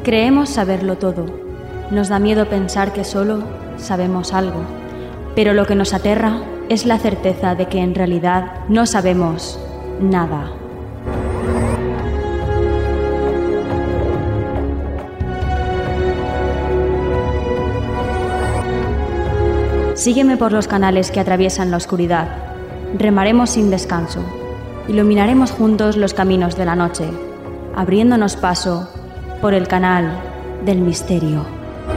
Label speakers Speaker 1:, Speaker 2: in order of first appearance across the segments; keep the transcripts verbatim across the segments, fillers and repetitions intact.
Speaker 1: Creemos saberlo todo. Nos da miedo pensar que solo sabemos algo. Pero lo que nos aterra es la certeza de que en realidad no sabemos nada. Sígueme por los canales que atraviesan la oscuridad. Remaremos sin descanso. Iluminaremos juntos los caminos de la noche, abriéndonos paso por el canal del misterio.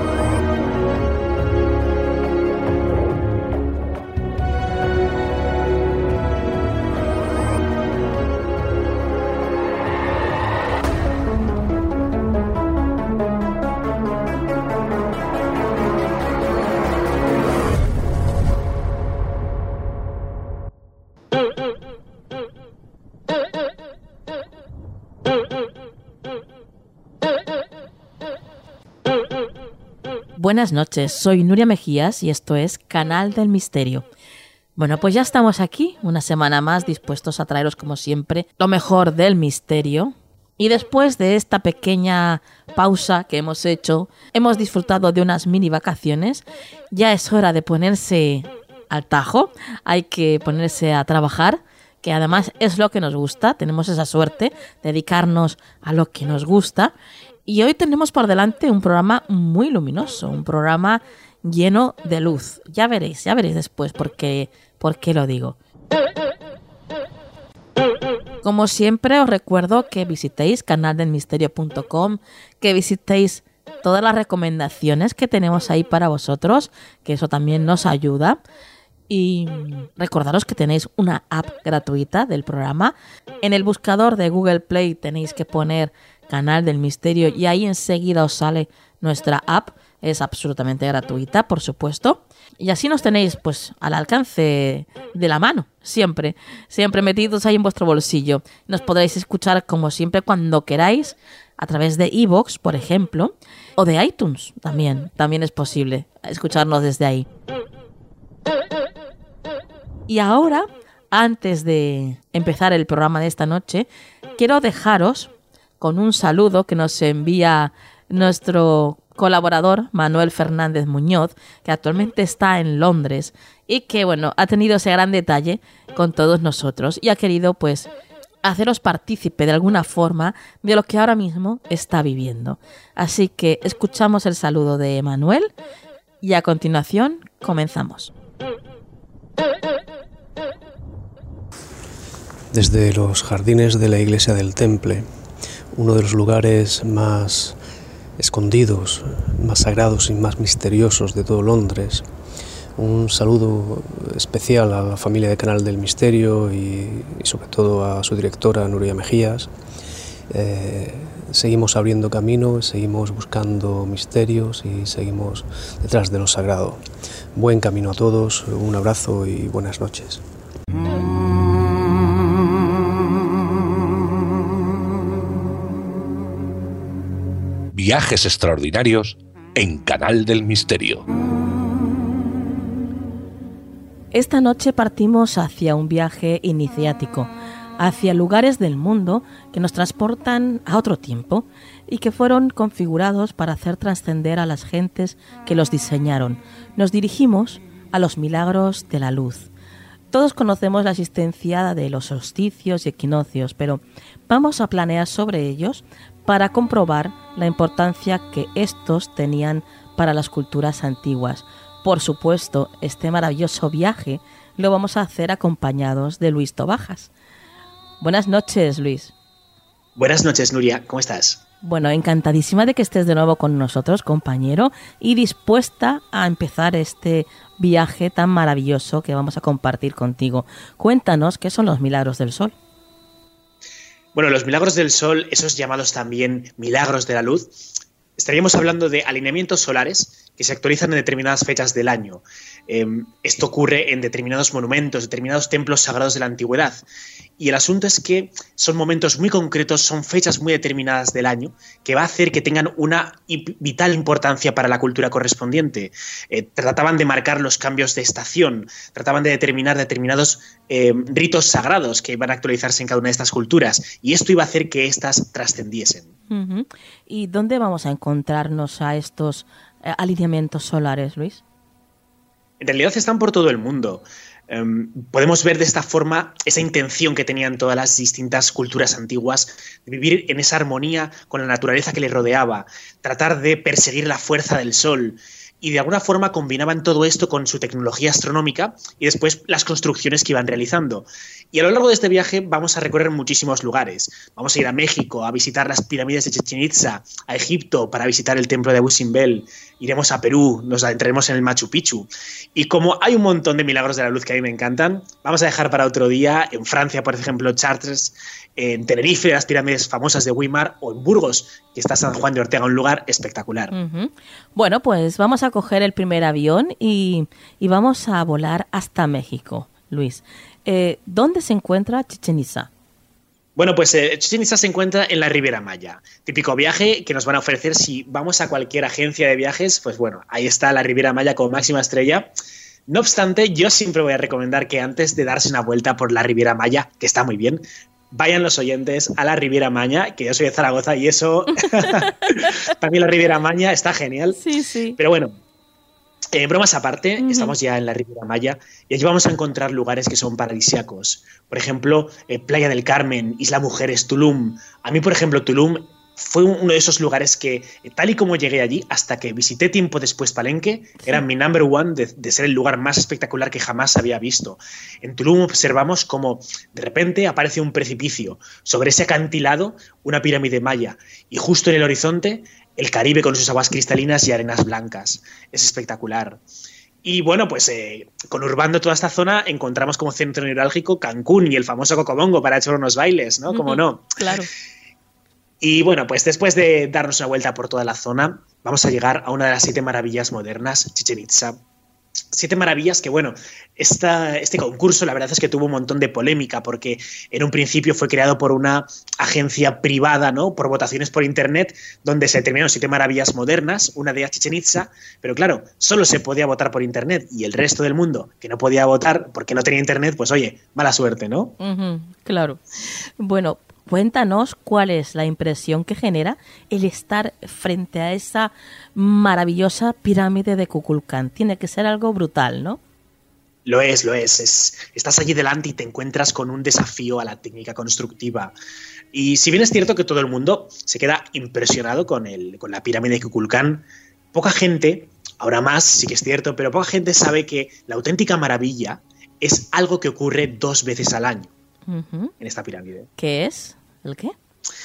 Speaker 2: Buenas noches, soy Nuria Mejías y esto es Canal del Misterio. Bueno, pues ya estamos aquí, una semana más, dispuestos a traeros como siempre lo mejor del misterio. Y después de esta pequeña pausa que hemos hecho, hemos disfrutado de unas mini vacaciones. Ya es hora de ponerse al tajo, hay que ponerse a trabajar, que además es lo que nos gusta, tenemos esa suerte, dedicarnos a lo que nos gusta. Y hoy tenemos por delante un programa muy luminoso, un programa lleno de luz. Ya veréis, ya veréis después por qué, por qué lo digo. Como siempre os recuerdo que visitéis canal del misterio punto com, que visitéis todas las recomendaciones que tenemos ahí para vosotros, que eso también nos ayuda. Y recordaros que tenéis una app gratuita del programa. En el buscador de Google Play tenéis que poner Canal del Misterio y ahí enseguida os sale nuestra app. Es absolutamente gratuita, por supuesto. Y así nos tenéis pues al alcance de la mano, siempre, siempre metidos ahí en vuestro bolsillo. Nos podréis escuchar como siempre cuando queráis a través de iVoox, por ejemplo, o de iTunes también, también es posible escucharnos desde ahí. Y ahora, antes de empezar el programa de esta noche, quiero dejaros con un saludo que nos envía nuestro colaborador Manuel Fernández Muñoz, que actualmente está en Londres y que, bueno, ha tenido ese gran detalle con todos nosotros y ha querido, pues, haceros partícipe de alguna forma de lo que ahora mismo está viviendo. Así que escuchamos el saludo de Manuel y a continuación comenzamos.
Speaker 3: Desde los jardines de la iglesia del Temple, uno de los lugares más escondidos, más sagrados y más misteriosos de todo Londres, un saludo especial a la familia de Canal del Misterio y, y sobre todo a su directora Nuria Mejías. Eh, seguimos abriendo camino, seguimos buscando misterios y seguimos detrás de lo sagrado. Buen camino a todos, un abrazo y buenas noches.
Speaker 4: Viajes extraordinarios en Canal del Misterio.
Speaker 2: Esta noche partimos hacia un viaje iniciático, hacia lugares del mundo que nos transportan a otro tiempo y que fueron configurados para hacer trascender a las gentes que los diseñaron. Nos dirigimos a los milagros de la luz. Todos conocemos la existencia de los solsticios y equinoccios, pero vamos a planear sobre ellos para comprobar la importancia que estos tenían para las culturas antiguas. Por supuesto, este maravilloso viaje lo vamos a hacer acompañados de Luis Tobajas. Buenas noches, Luis.
Speaker 5: Buenas noches, Nuria. ¿Cómo estás?
Speaker 2: Bueno, encantadísima de que estés de nuevo con nosotros, compañero, y dispuesta a empezar este viaje tan maravilloso que vamos a compartir contigo. Cuéntanos qué son los milagros del sol.
Speaker 5: Bueno, los milagros del sol, esos llamados también milagros de la luz, estaríamos hablando de alineamientos solares que se actualizan en determinadas fechas del año. Eh, esto ocurre en determinados monumentos, determinados templos sagrados de la antigüedad. Y el asunto es que son momentos muy concretos, son fechas muy determinadas del año, que va a hacer que tengan una vital importancia para la cultura correspondiente. Eh, trataban de marcar los cambios de estación, trataban de determinar determinados eh, ritos sagrados que iban a actualizarse en cada una de estas culturas, y esto iba a hacer que éstas trascendiesen.
Speaker 2: Uh-huh. ¿Y dónde vamos a encontrarnos a estos eh, alineamientos solares, Luis?
Speaker 5: En realidad están por todo el mundo. Um, podemos ver de esta forma esa intención que tenían todas las distintas culturas antiguas de vivir en esa armonía con la naturaleza que les rodeaba, tratar de perseguir la fuerza del sol, y de alguna forma combinaban todo esto con su tecnología astronómica y después las construcciones que iban realizando. Y a lo largo de este viaje vamos a recorrer muchísimos lugares. Vamos a ir a México a visitar las pirámides de Chichén Itzá, a Egipto para visitar el templo de Abu Simbel, iremos a Perú, nos adentraremos en el Machu Picchu. Y como hay un montón de milagros de la luz que a mí me encantan, vamos a dejar para otro día en Francia, por ejemplo, Chartres, en Tenerife, las pirámides famosas de Weimar, o en Burgos, que está San Juan de Ortega, un lugar espectacular.
Speaker 2: Uh-huh. Bueno, pues vamos a coger el primer avión y, y vamos a volar hasta México, Luis. Eh, ¿Dónde se encuentra Chichén Itzá?
Speaker 5: Bueno, pues eh, Chichén Itzá se encuentra en la Riviera Maya. Típico viaje que nos van a ofrecer si vamos a cualquier agencia de viajes, pues bueno, ahí está la Riviera Maya como máxima estrella. No obstante, yo siempre voy a recomendar que antes de darse una vuelta por la Riviera Maya, que está muy bien, vayan los oyentes a la Riviera Maya, que yo soy de Zaragoza y eso, para mí la Riviera Maya está genial.
Speaker 2: Sí, sí.
Speaker 5: Pero bueno, eh, bromas aparte,
Speaker 2: Uh-huh.
Speaker 5: estamos ya en la Riviera Maya y allí vamos a encontrar lugares que son paradisíacos. Por ejemplo, eh, Playa del Carmen, Isla Mujeres, Tulum. A mí, por ejemplo, Tulum fue uno de esos lugares que, tal y como llegué allí, hasta que visité tiempo después Palenque, sí. era mi number one de, de ser el lugar más espectacular que jamás había visto. En Tulum observamos cómo de repente aparece un precipicio, sobre ese acantilado una pirámide maya y justo en el horizonte el Caribe con sus aguas cristalinas y arenas blancas. Es espectacular. Y bueno, pues eh, conurbando toda esta zona encontramos como centro neurálgico Cancún y el famoso Cocobongo para echar unos bailes, ¿no? ¿Cómo no?
Speaker 2: Claro.
Speaker 5: Y bueno, pues después de darnos una vuelta por toda la zona, vamos a llegar a una de las siete maravillas modernas, Chichén Itzá. Siete maravillas que, bueno, esta, este concurso la verdad es que tuvo un montón de polémica porque en un principio fue creado por una agencia privada, ¿no? Por votaciones por internet, donde se determinaron siete maravillas modernas, una de ellas Chichén Itzá, pero claro, solo se podía votar por internet y el resto del mundo que no podía votar porque no tenía internet, pues oye, mala suerte, ¿no?
Speaker 2: Uh-huh, claro. Bueno, cuéntanos cuál es la impresión que genera el estar frente a esa maravillosa pirámide de Kukulcán. Tiene que ser algo brutal, ¿no?
Speaker 5: Lo es, lo es. es. Estás allí delante y te encuentras con un desafío a la técnica constructiva. Y si bien es cierto que todo el mundo se queda impresionado con, el, con la pirámide de Kukulcán, poca gente, ahora más sí que es cierto, pero poca gente sabe que la auténtica maravilla es algo que ocurre dos veces al año. Uh-huh. En esta pirámide.
Speaker 2: ¿Qué es? ¿El qué?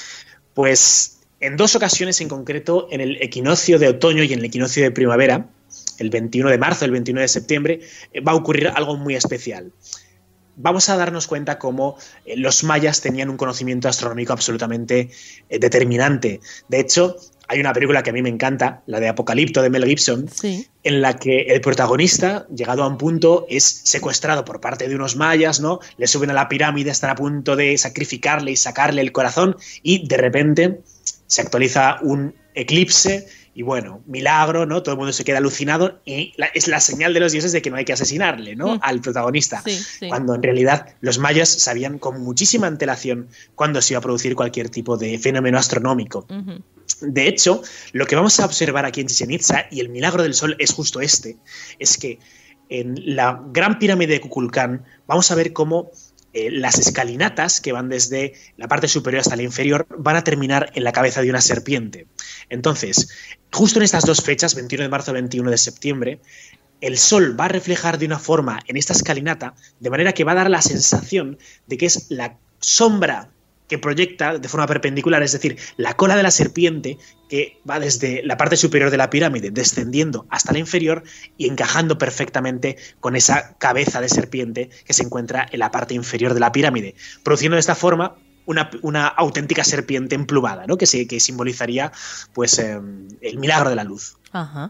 Speaker 5: Pues en dos ocasiones en concreto, en el equinoccio de otoño y en el equinoccio de primavera, el veintiuno de marzo, el veintiuno de septiembre, va a ocurrir algo muy especial. Vamos a darnos cuenta cómo los mayas tenían un conocimiento astronómico absolutamente determinante. De hecho, hay una película que a mí me encanta, la de Apocalipto de Mel Gibson, sí. en la que el protagonista, llegado a un punto, es secuestrado por parte de unos mayas, ¿no? Le suben a la pirámide, están a punto de sacrificarle y sacarle el corazón y de repente se actualiza un eclipse y bueno, milagro, ¿no? Todo el mundo se queda alucinado y la, es la señal de los dioses de que no hay que asesinarle, ¿no? Mm. Al protagonista. Sí, sí. Cuando en realidad los mayas sabían con muchísima antelación cuándo se iba a producir cualquier tipo de fenómeno astronómico. Uh-huh. De hecho, lo que vamos a observar aquí en Chichén Itzá, y el milagro del sol es justo este, es que en la gran pirámide de Kukulcán vamos a ver cómo eh, las escalinatas que van desde la parte superior hasta la inferior van a terminar en la cabeza de una serpiente. Entonces, justo en estas dos fechas, veintiuno de marzo y veintiuno de septiembre, el sol va a reflejar de una forma en esta escalinata, de manera que va a dar la sensación de que es la sombra que proyecta de forma perpendicular, es decir, la cola de la serpiente que va desde la parte superior de la pirámide descendiendo hasta la inferior y encajando perfectamente con esa cabeza de serpiente que se encuentra en la parte inferior de la pirámide, produciendo de esta forma una, una auténtica serpiente emplumada, ¿no? que, se, que simbolizaría pues, eh, el milagro de la luz.
Speaker 2: Ajá.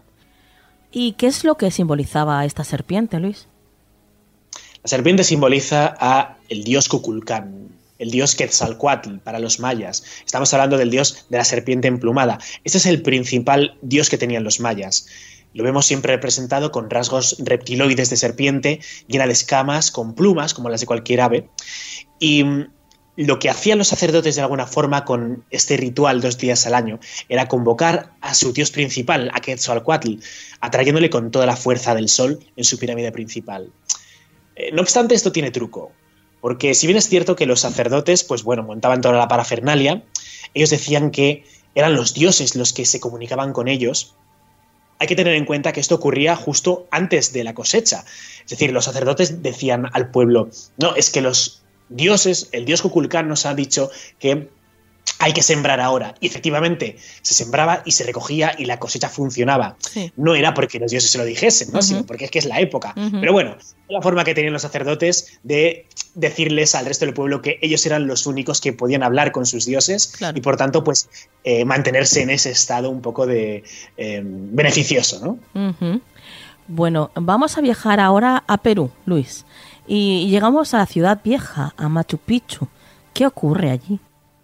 Speaker 2: ¿Y qué es lo que simbolizaba esta serpiente, Luis?
Speaker 5: La serpiente simboliza a el dios Kukulcán, el dios Quetzalcóatl para los mayas. Estamos hablando del dios de la serpiente emplumada. Este es el principal dios que tenían los mayas. Lo vemos siempre representado con rasgos reptiloides de serpiente, llena de escamas, con plumas, como las de cualquier ave. Y lo que hacían los sacerdotes de alguna forma con este ritual dos días al año era convocar a su dios principal, a Quetzalcóatl, atrayéndole con toda la fuerza del sol en su pirámide principal. Eh, no obstante, esto tiene truco, porque si bien es cierto que los sacerdotes, pues bueno, montaban toda la parafernalia, ellos decían que eran los dioses los que se comunicaban con ellos. Hay que tener en cuenta que esto ocurría justo antes de la cosecha. Es decir, los sacerdotes decían al pueblo, no, es que los dioses, el dios Kukulcán nos ha dicho que hay que sembrar ahora. Y efectivamente se sembraba y se recogía y la cosecha funcionaba. Sí. No era porque los dioses se lo dijesen, ¿no? Uh-huh. Sino porque es que es la época. Uh-huh. Pero bueno, es la forma que tenían los sacerdotes de decirles al resto del pueblo que ellos eran los únicos que podían hablar con sus dioses, claro. Y por tanto, pues, eh, mantenerse en ese estado un poco de eh, beneficioso, ¿no?
Speaker 2: Uh-huh. Bueno, vamos a viajar ahora a Perú, Luis. Y llegamos a la ciudad vieja, a Machu Picchu. ¿Qué ocurre allí?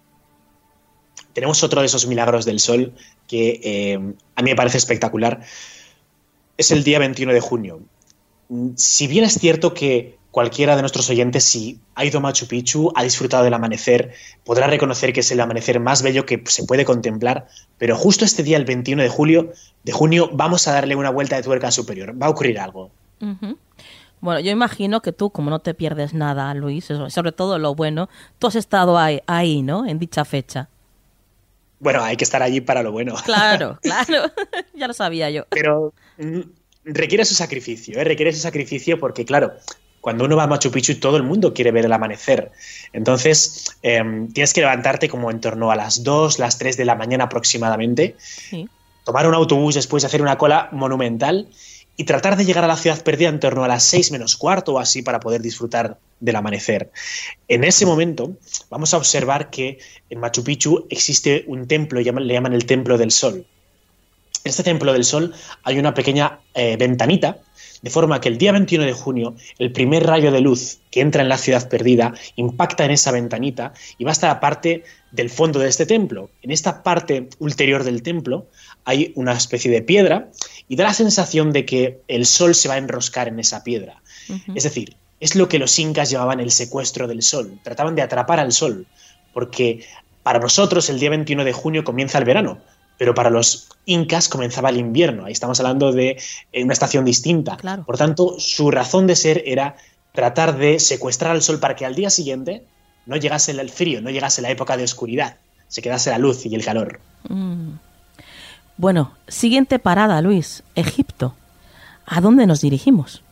Speaker 5: Tenemos otro de esos milagros del sol que eh, a mí me parece espectacular. Es el día veintiuno de junio. Si bien es cierto que cualquiera de nuestros oyentes, si ha ido a Machu Picchu, ha disfrutado del amanecer, podrá reconocer que es el amanecer más bello que se puede contemplar, pero justo este día, el veintiuno de julio, de junio, vamos a darle una vuelta de tuerca superior. Va a ocurrir algo.
Speaker 2: Uh-huh. Bueno, yo imagino que tú, como no te pierdes nada, Luis, sobre todo lo bueno, tú has estado ahí, ahí, ¿no? En dicha fecha.
Speaker 5: Bueno, hay que estar allí para lo bueno.
Speaker 2: Claro, claro, ya lo sabía yo.
Speaker 5: Pero mm, requiere su sacrificio, ¿eh? Requiere su sacrificio porque, claro, cuando uno va a Machu Picchu todo el mundo quiere ver el amanecer. Entonces, eh, tienes que levantarte como en torno a las dos, las tres de la mañana aproximadamente, sí. Tomar un autobús después de hacer una cola monumental y tratar de llegar a la ciudad perdida en torno a las seis menos cuarto o así para poder disfrutar del amanecer. En ese momento vamos a observar que en Machu Picchu existe un templo, le llaman el Templo del Sol. En este Templo del Sol hay una pequeña eh, ventanita, de forma que el día veintiuno de junio el primer rayo de luz que entra en la ciudad perdida impacta en esa ventanita y va hasta la parte del fondo de este templo. En esta parte ulterior del templo hay una especie de piedra y da la sensación de que el sol se va a enroscar en esa piedra. Uh-huh. Es decir, es lo que los incas llamaban el secuestro del sol. Trataban de atrapar al sol, porque para nosotros el día veintiuno de junio comienza el verano, pero para los incas comenzaba el invierno. Ahí estamos hablando de una estación distinta.
Speaker 2: Claro.
Speaker 5: Por tanto, su razón de ser era tratar de secuestrar al sol para que al día siguiente no llegase el frío, no llegase la época de oscuridad, se quedase la luz y el calor.
Speaker 2: Mm. Bueno, siguiente parada, Luis, Egipto. ¿A dónde nos dirigimos?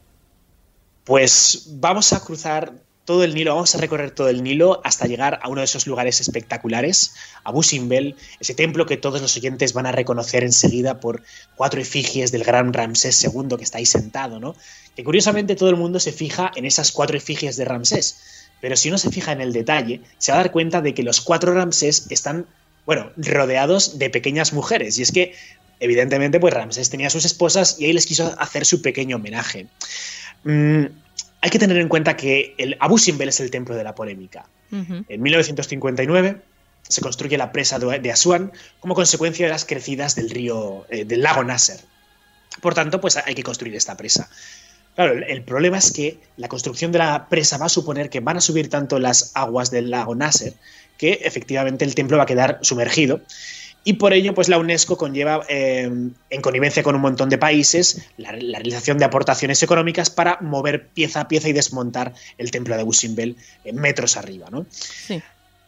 Speaker 5: Pues vamos a cruzar todo el Nilo, vamos a recorrer todo el Nilo hasta llegar a uno de esos lugares espectaculares, Abu Simbel, ese templo que todos los oyentes van a reconocer enseguida por cuatro efigies del gran Ramsés segundo que está ahí sentado, ¿no? Que curiosamente todo el mundo se fija en esas cuatro efigies de Ramsés, pero si uno se fija en el detalle, se va a dar cuenta de que los cuatro Ramsés están, bueno, rodeados de pequeñas mujeres, y es que, evidentemente, pues Ramsés tenía sus esposas y ahí les quiso hacer su pequeño homenaje. Mm, hay que tener en cuenta que el Abu Simbel es el templo de la polémica. Uh-huh. En mil novecientos cincuenta y nueve se construye la presa de Asuán como consecuencia de las crecidas del río, eh, del lago Nasser. Por tanto, pues hay que construir esta presa. Claro, el, el problema es que la construcción de la presa va a suponer que van a subir tanto las aguas del lago Nasser que efectivamente el templo va a quedar sumergido. Y por ello, pues la UNESCO conlleva, eh, en connivencia con un montón de países, la, la realización de aportaciones económicas para mover pieza a pieza y desmontar el templo de Abu Simbel eh, metros arriba, ¿no?
Speaker 2: Sí.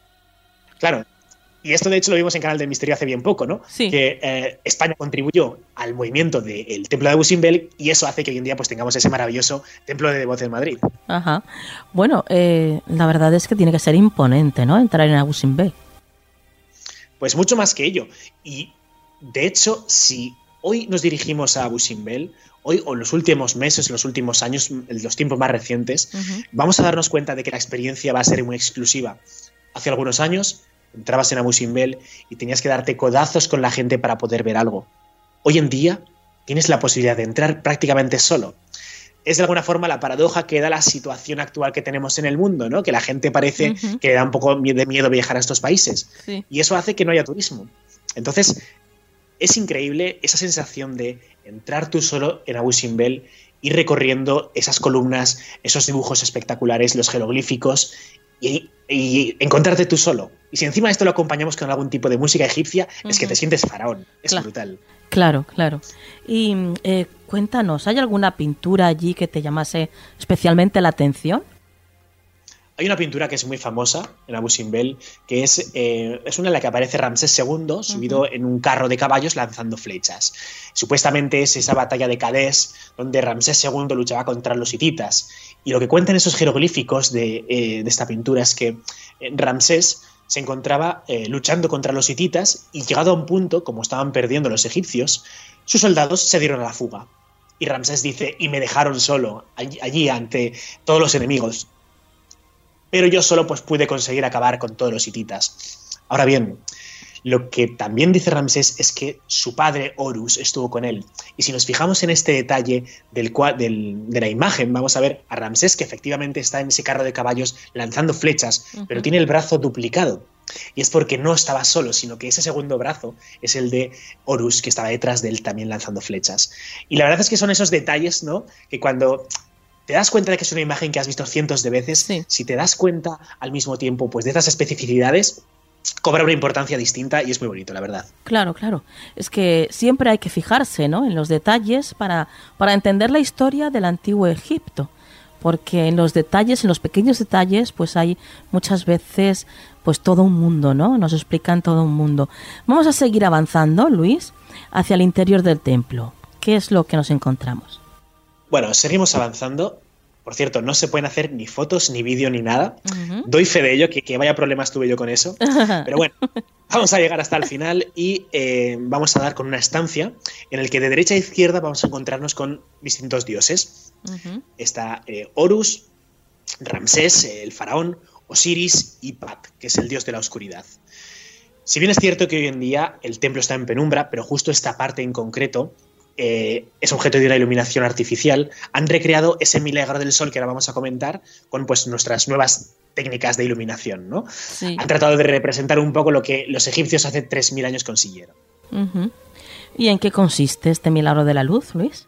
Speaker 5: Claro. Y esto, de hecho, lo vimos en Canal del Misterio hace bien poco, ¿no?
Speaker 2: Sí.
Speaker 5: Que eh, España contribuyó al movimiento del templo de Abu Simbel y eso hace que hoy en día pues tengamos ese maravilloso templo de devoción en Madrid.
Speaker 2: Ajá. Bueno, eh, la verdad es que tiene que ser imponente, ¿no? Entrar en Abu Simbel.
Speaker 5: Pues mucho más que ello. Y, de hecho, si hoy nos dirigimos a Abu Simbel, hoy o en los últimos meses, los últimos años, los tiempos más recientes, uh-huh. vamos a darnos cuenta de que la experiencia va a ser muy exclusiva. Hace algunos años entrabas en Abu Simbel y tenías que darte codazos con la gente para poder ver algo. Hoy en día tienes la posibilidad de entrar prácticamente solo. Es de alguna forma la paradoja que da la situación actual que tenemos en el mundo, ¿no? Que la gente parece uh-huh. que le da un poco de miedo viajar a estos países.
Speaker 2: Sí.
Speaker 5: Y eso hace que no haya turismo. Entonces, es increíble esa sensación de entrar tú solo en Abu Simbel, ir recorriendo esas columnas, esos dibujos espectaculares, los jeroglíficos, y y encontrarte tú solo. Y si encima esto lo acompañamos con algún tipo de música egipcia, uh-huh. es que te sientes faraón. Es
Speaker 2: claro.
Speaker 5: brutal.
Speaker 2: Claro, claro. Y eh, cuéntanos, ¿hay alguna pintura allí que te llamase especialmente la atención?
Speaker 5: Hay una pintura que es muy famosa en Abu Simbel, que es, eh, es una en la que aparece Ramsés segundo subido uh-huh. en un carro de caballos lanzando flechas. Supuestamente es esa batalla de Cadés donde Ramsés segundo luchaba contra los hititas. Y lo que cuentan esos jeroglíficos de, eh, de esta pintura es que eh, Ramsés se encontraba eh, luchando contra los hititas y llegado a un punto, como estaban perdiendo los egipcios, sus soldados se dieron a la fuga. Y Ramsés dice, y me dejaron solo allí, allí ante todos los enemigos. Pero yo solo pues, pude conseguir acabar con todos los hititas. Ahora bien, lo que también dice Ramsés es que su padre Horus estuvo con él. Y si nos fijamos en este detalle del cual, del, de la imagen, vamos a ver a Ramsés que efectivamente está en ese carro de caballos lanzando flechas, uh-huh. pero tiene el brazo duplicado. Y es porque no estaba solo, sino que ese segundo brazo es el de Horus, que estaba detrás de él también lanzando flechas. Y la verdad es que son esos detalles, ¿no? Que cuando te das cuenta de que es una imagen que has visto cientos de veces, sí. si te das cuenta al mismo tiempo pues, de esas especificidades, cobra una importancia distinta y es muy bonito, la verdad.
Speaker 2: Claro, claro. Es que siempre hay que fijarse, ¿no?, en los detalles para, para entender la historia del antiguo Egipto. Porque en los detalles, en los pequeños detalles, pues hay muchas veces pues todo un mundo, ¿no? Nos explican todo un mundo. Vamos a seguir avanzando, Luis, hacia el interior del templo. ¿Qué es lo que nos encontramos?
Speaker 5: Bueno, seguimos avanzando. Por cierto, no se pueden hacer ni fotos, ni vídeo, ni nada. Uh-huh. Doy fe de ello, que, que vaya problemas tuve yo con eso. Pero bueno, vamos a llegar hasta el final y eh, vamos a dar con una estancia en el que de derecha a izquierda vamos a encontrarnos con distintos dioses. Uh-huh. Está eh, Horus, Ramsés, el faraón, Osiris y Pat, que es el dios de la oscuridad. Si bien es cierto que hoy en día el templo está en penumbra, pero justo esta parte en concreto Eh, es objeto de una iluminación artificial, han recreado ese milagro del sol que ahora vamos a comentar con pues, nuestras nuevas técnicas de iluminación, ¿no? Sí. Han tratado de representar un poco lo que los egipcios hace tres mil años consiguieron.
Speaker 2: Uh-huh. ¿Y en qué consiste este milagro de la luz, Luis?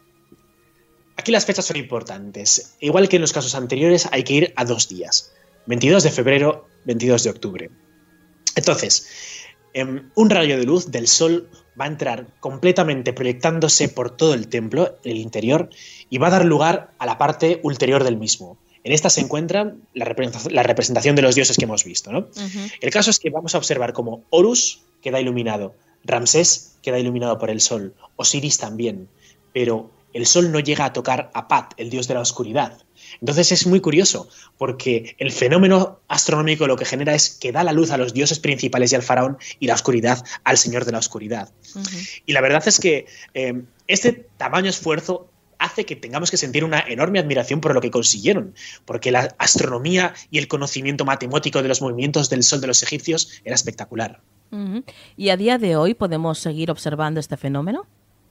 Speaker 5: Aquí las fechas son importantes. Igual que en los casos anteriores, hay que ir a dos días. veintidós de febrero, veintidós de octubre. Entonces, eh, un rayo de luz del sol va a entrar completamente proyectándose por todo el templo, el interior, y va a dar lugar a la parte ulterior del mismo. En esta se encuentra la representación, la representación de los dioses que hemos visto, ¿no? Uh-huh. El caso es que vamos a observar cómo Horus queda iluminado, Ramsés queda iluminado por el sol, Osiris también, pero el sol no llega a tocar a Pat, el dios de la oscuridad. Entonces es muy curioso, porque el fenómeno astronómico lo que genera es que da la luz a los dioses principales y al faraón y la oscuridad al señor de la oscuridad. Uh-huh. Y la verdad es que eh, este tamaño esfuerzo hace que tengamos que sentir una enorme admiración por lo que consiguieron, porque la astronomía y el conocimiento matemático de los movimientos del sol de los egipcios era espectacular.
Speaker 2: Uh-huh. ¿Y a día de hoy podemos seguir observando este fenómeno?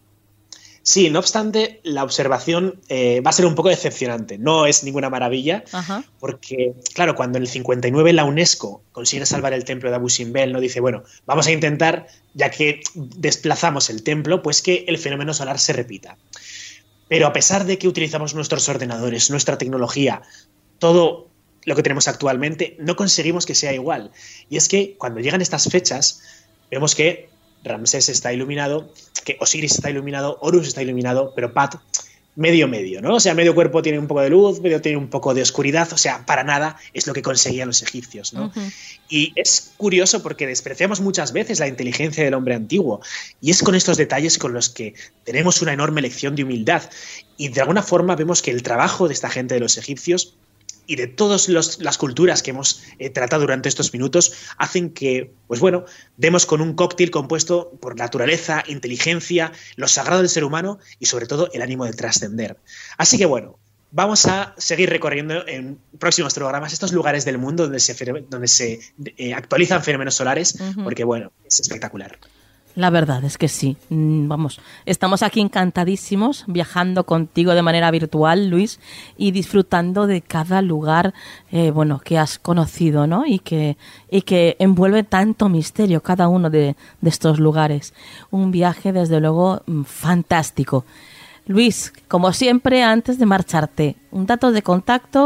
Speaker 5: Sí, no obstante, la observación eh, va a ser un poco decepcionante. No es ninguna maravilla, uh-huh. porque, claro, cuando en el cincuenta y nueve la UNESCO consigue salvar el templo de Abu Simbel, no dice, bueno, vamos a intentar, ya que desplazamos el templo, pues que el fenómeno solar se repita. Pero a pesar de que utilizamos nuestros ordenadores, nuestra tecnología, todo lo que tenemos actualmente, no conseguimos que sea igual. Y es que cuando llegan estas fechas, vemos que Ramsés está iluminado, que Osiris está iluminado, Horus está iluminado, pero Pat medio medio, ¿no? O sea, medio cuerpo tiene un poco de luz, medio tiene un poco de oscuridad, o sea, para nada es lo que conseguían los egipcios, ¿no? Uh-huh. Y es curioso porque despreciamos muchas veces la inteligencia del hombre antiguo, y es con estos detalles con los que tenemos una enorme lección de humildad, y de alguna forma vemos que el trabajo de esta gente de los egipcios y de todas las culturas que hemos eh, tratado durante estos minutos hacen que, pues bueno, demos con un cóctel compuesto por naturaleza, inteligencia, lo sagrado del ser humano y sobre todo el ánimo de trascender. Así que bueno, vamos a seguir recorriendo en próximos programas estos lugares del mundo donde se, donde se eh, actualizan fenómenos solares, uh-huh. porque bueno, es espectacular.
Speaker 2: La verdad es que sí. Vamos, estamos aquí encantadísimos viajando contigo de manera virtual, Luis, y disfrutando de cada lugar, eh, bueno, que has conocido, ¿no? Y que y que envuelve tanto misterio cada uno de, de estos lugares. Un viaje, desde luego, fantástico. Luis, como siempre, antes de marcharte, un dato de contacto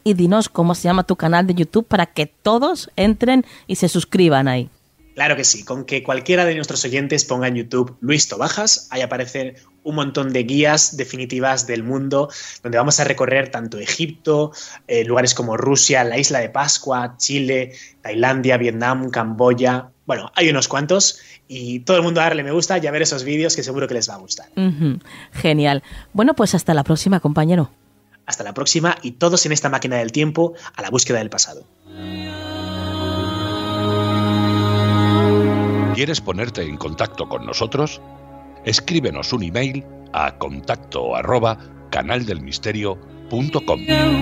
Speaker 2: y dinos cómo se llama tu canal de YouTube para que todos entren y se suscriban ahí.
Speaker 5: Claro que sí, con que cualquiera de nuestros oyentes ponga en YouTube Luis Tobajas, ahí aparecen un montón de guías definitivas del mundo, donde vamos a recorrer tanto Egipto, eh, lugares como Rusia, la Isla de Pascua, Chile, Tailandia, Vietnam, Camboya. Bueno, hay unos cuantos y todo el mundo a darle me gusta y a ver esos vídeos que seguro que les va a gustar.
Speaker 2: Uh-huh. Genial. Bueno, pues hasta la próxima, compañero.
Speaker 5: Hasta la próxima y todos en esta máquina del tiempo a la búsqueda del pasado.
Speaker 4: ¿Quieres ponerte en contacto con nosotros? Escríbenos un email a contacto arroba canaldelmisterio punto com.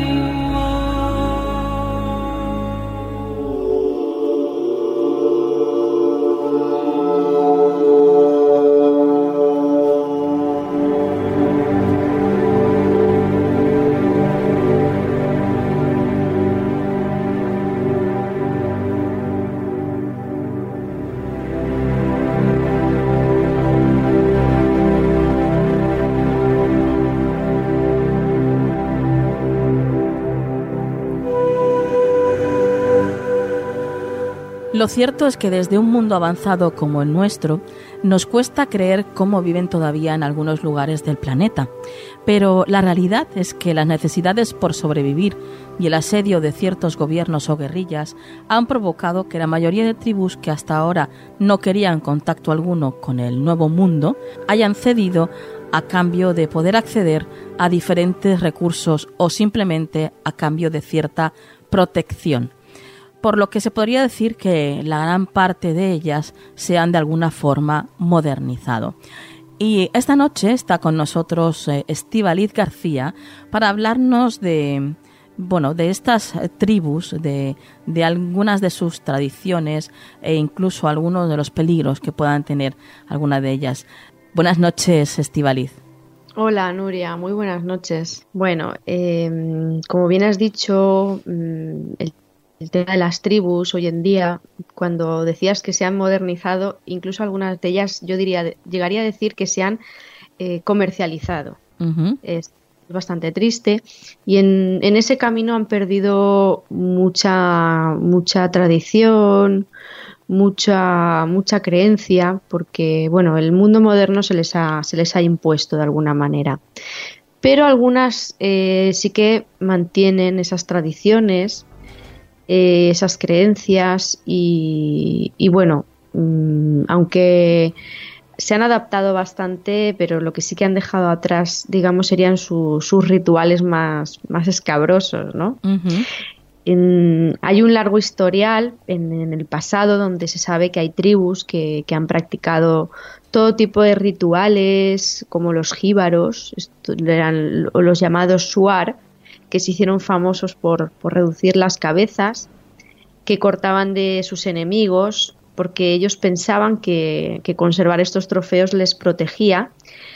Speaker 2: Lo cierto es que desde un mundo avanzado como el nuestro, nos cuesta creer cómo viven todavía en algunos lugares del planeta. Pero la realidad es que las necesidades por sobrevivir y el asedio de ciertos gobiernos o guerrillas han provocado que la mayoría de tribus que hasta ahora no querían contacto alguno con el nuevo mundo hayan cedido a cambio de poder acceder a diferentes recursos o simplemente a cambio de cierta protección. Por lo que se podría decir que la gran parte de ellas se han de alguna forma modernizado. Y esta noche está con nosotros eh, Estíbaliz García para hablarnos de, bueno, de estas tribus, de, de algunas de sus tradiciones e incluso algunos de los peligros que puedan tener alguna de ellas. Buenas noches, Estíbaliz.
Speaker 6: Hola, Nuria, muy buenas noches. Bueno, eh, como bien has dicho, el El tema de las tribus hoy en día, cuando decías que se han modernizado, incluso algunas de ellas, yo diría, llegaría a decir que se han eh, comercializado. Uh-huh. Es bastante triste y en, en ese camino han perdido mucha, mucha tradición, mucha, mucha creencia, porque bueno, el mundo moderno se les ha, se les ha impuesto de alguna manera. Pero algunas eh, sí que mantienen esas tradiciones, Eh, esas creencias y, y bueno, mmm, aunque se han adaptado bastante, pero lo que sí que han dejado atrás, digamos, serían su, sus rituales más, más escabrosos, ¿no? Uh-huh. En, hay un largo historial en, en el pasado donde se sabe que hay tribus que, que han practicado todo tipo de rituales, como los jíbaros, eran, o los llamados shuar, que se hicieron famosos por, por reducir las cabezas, que cortaban de sus enemigos, porque ellos pensaban que, que conservar estos trofeos les protegía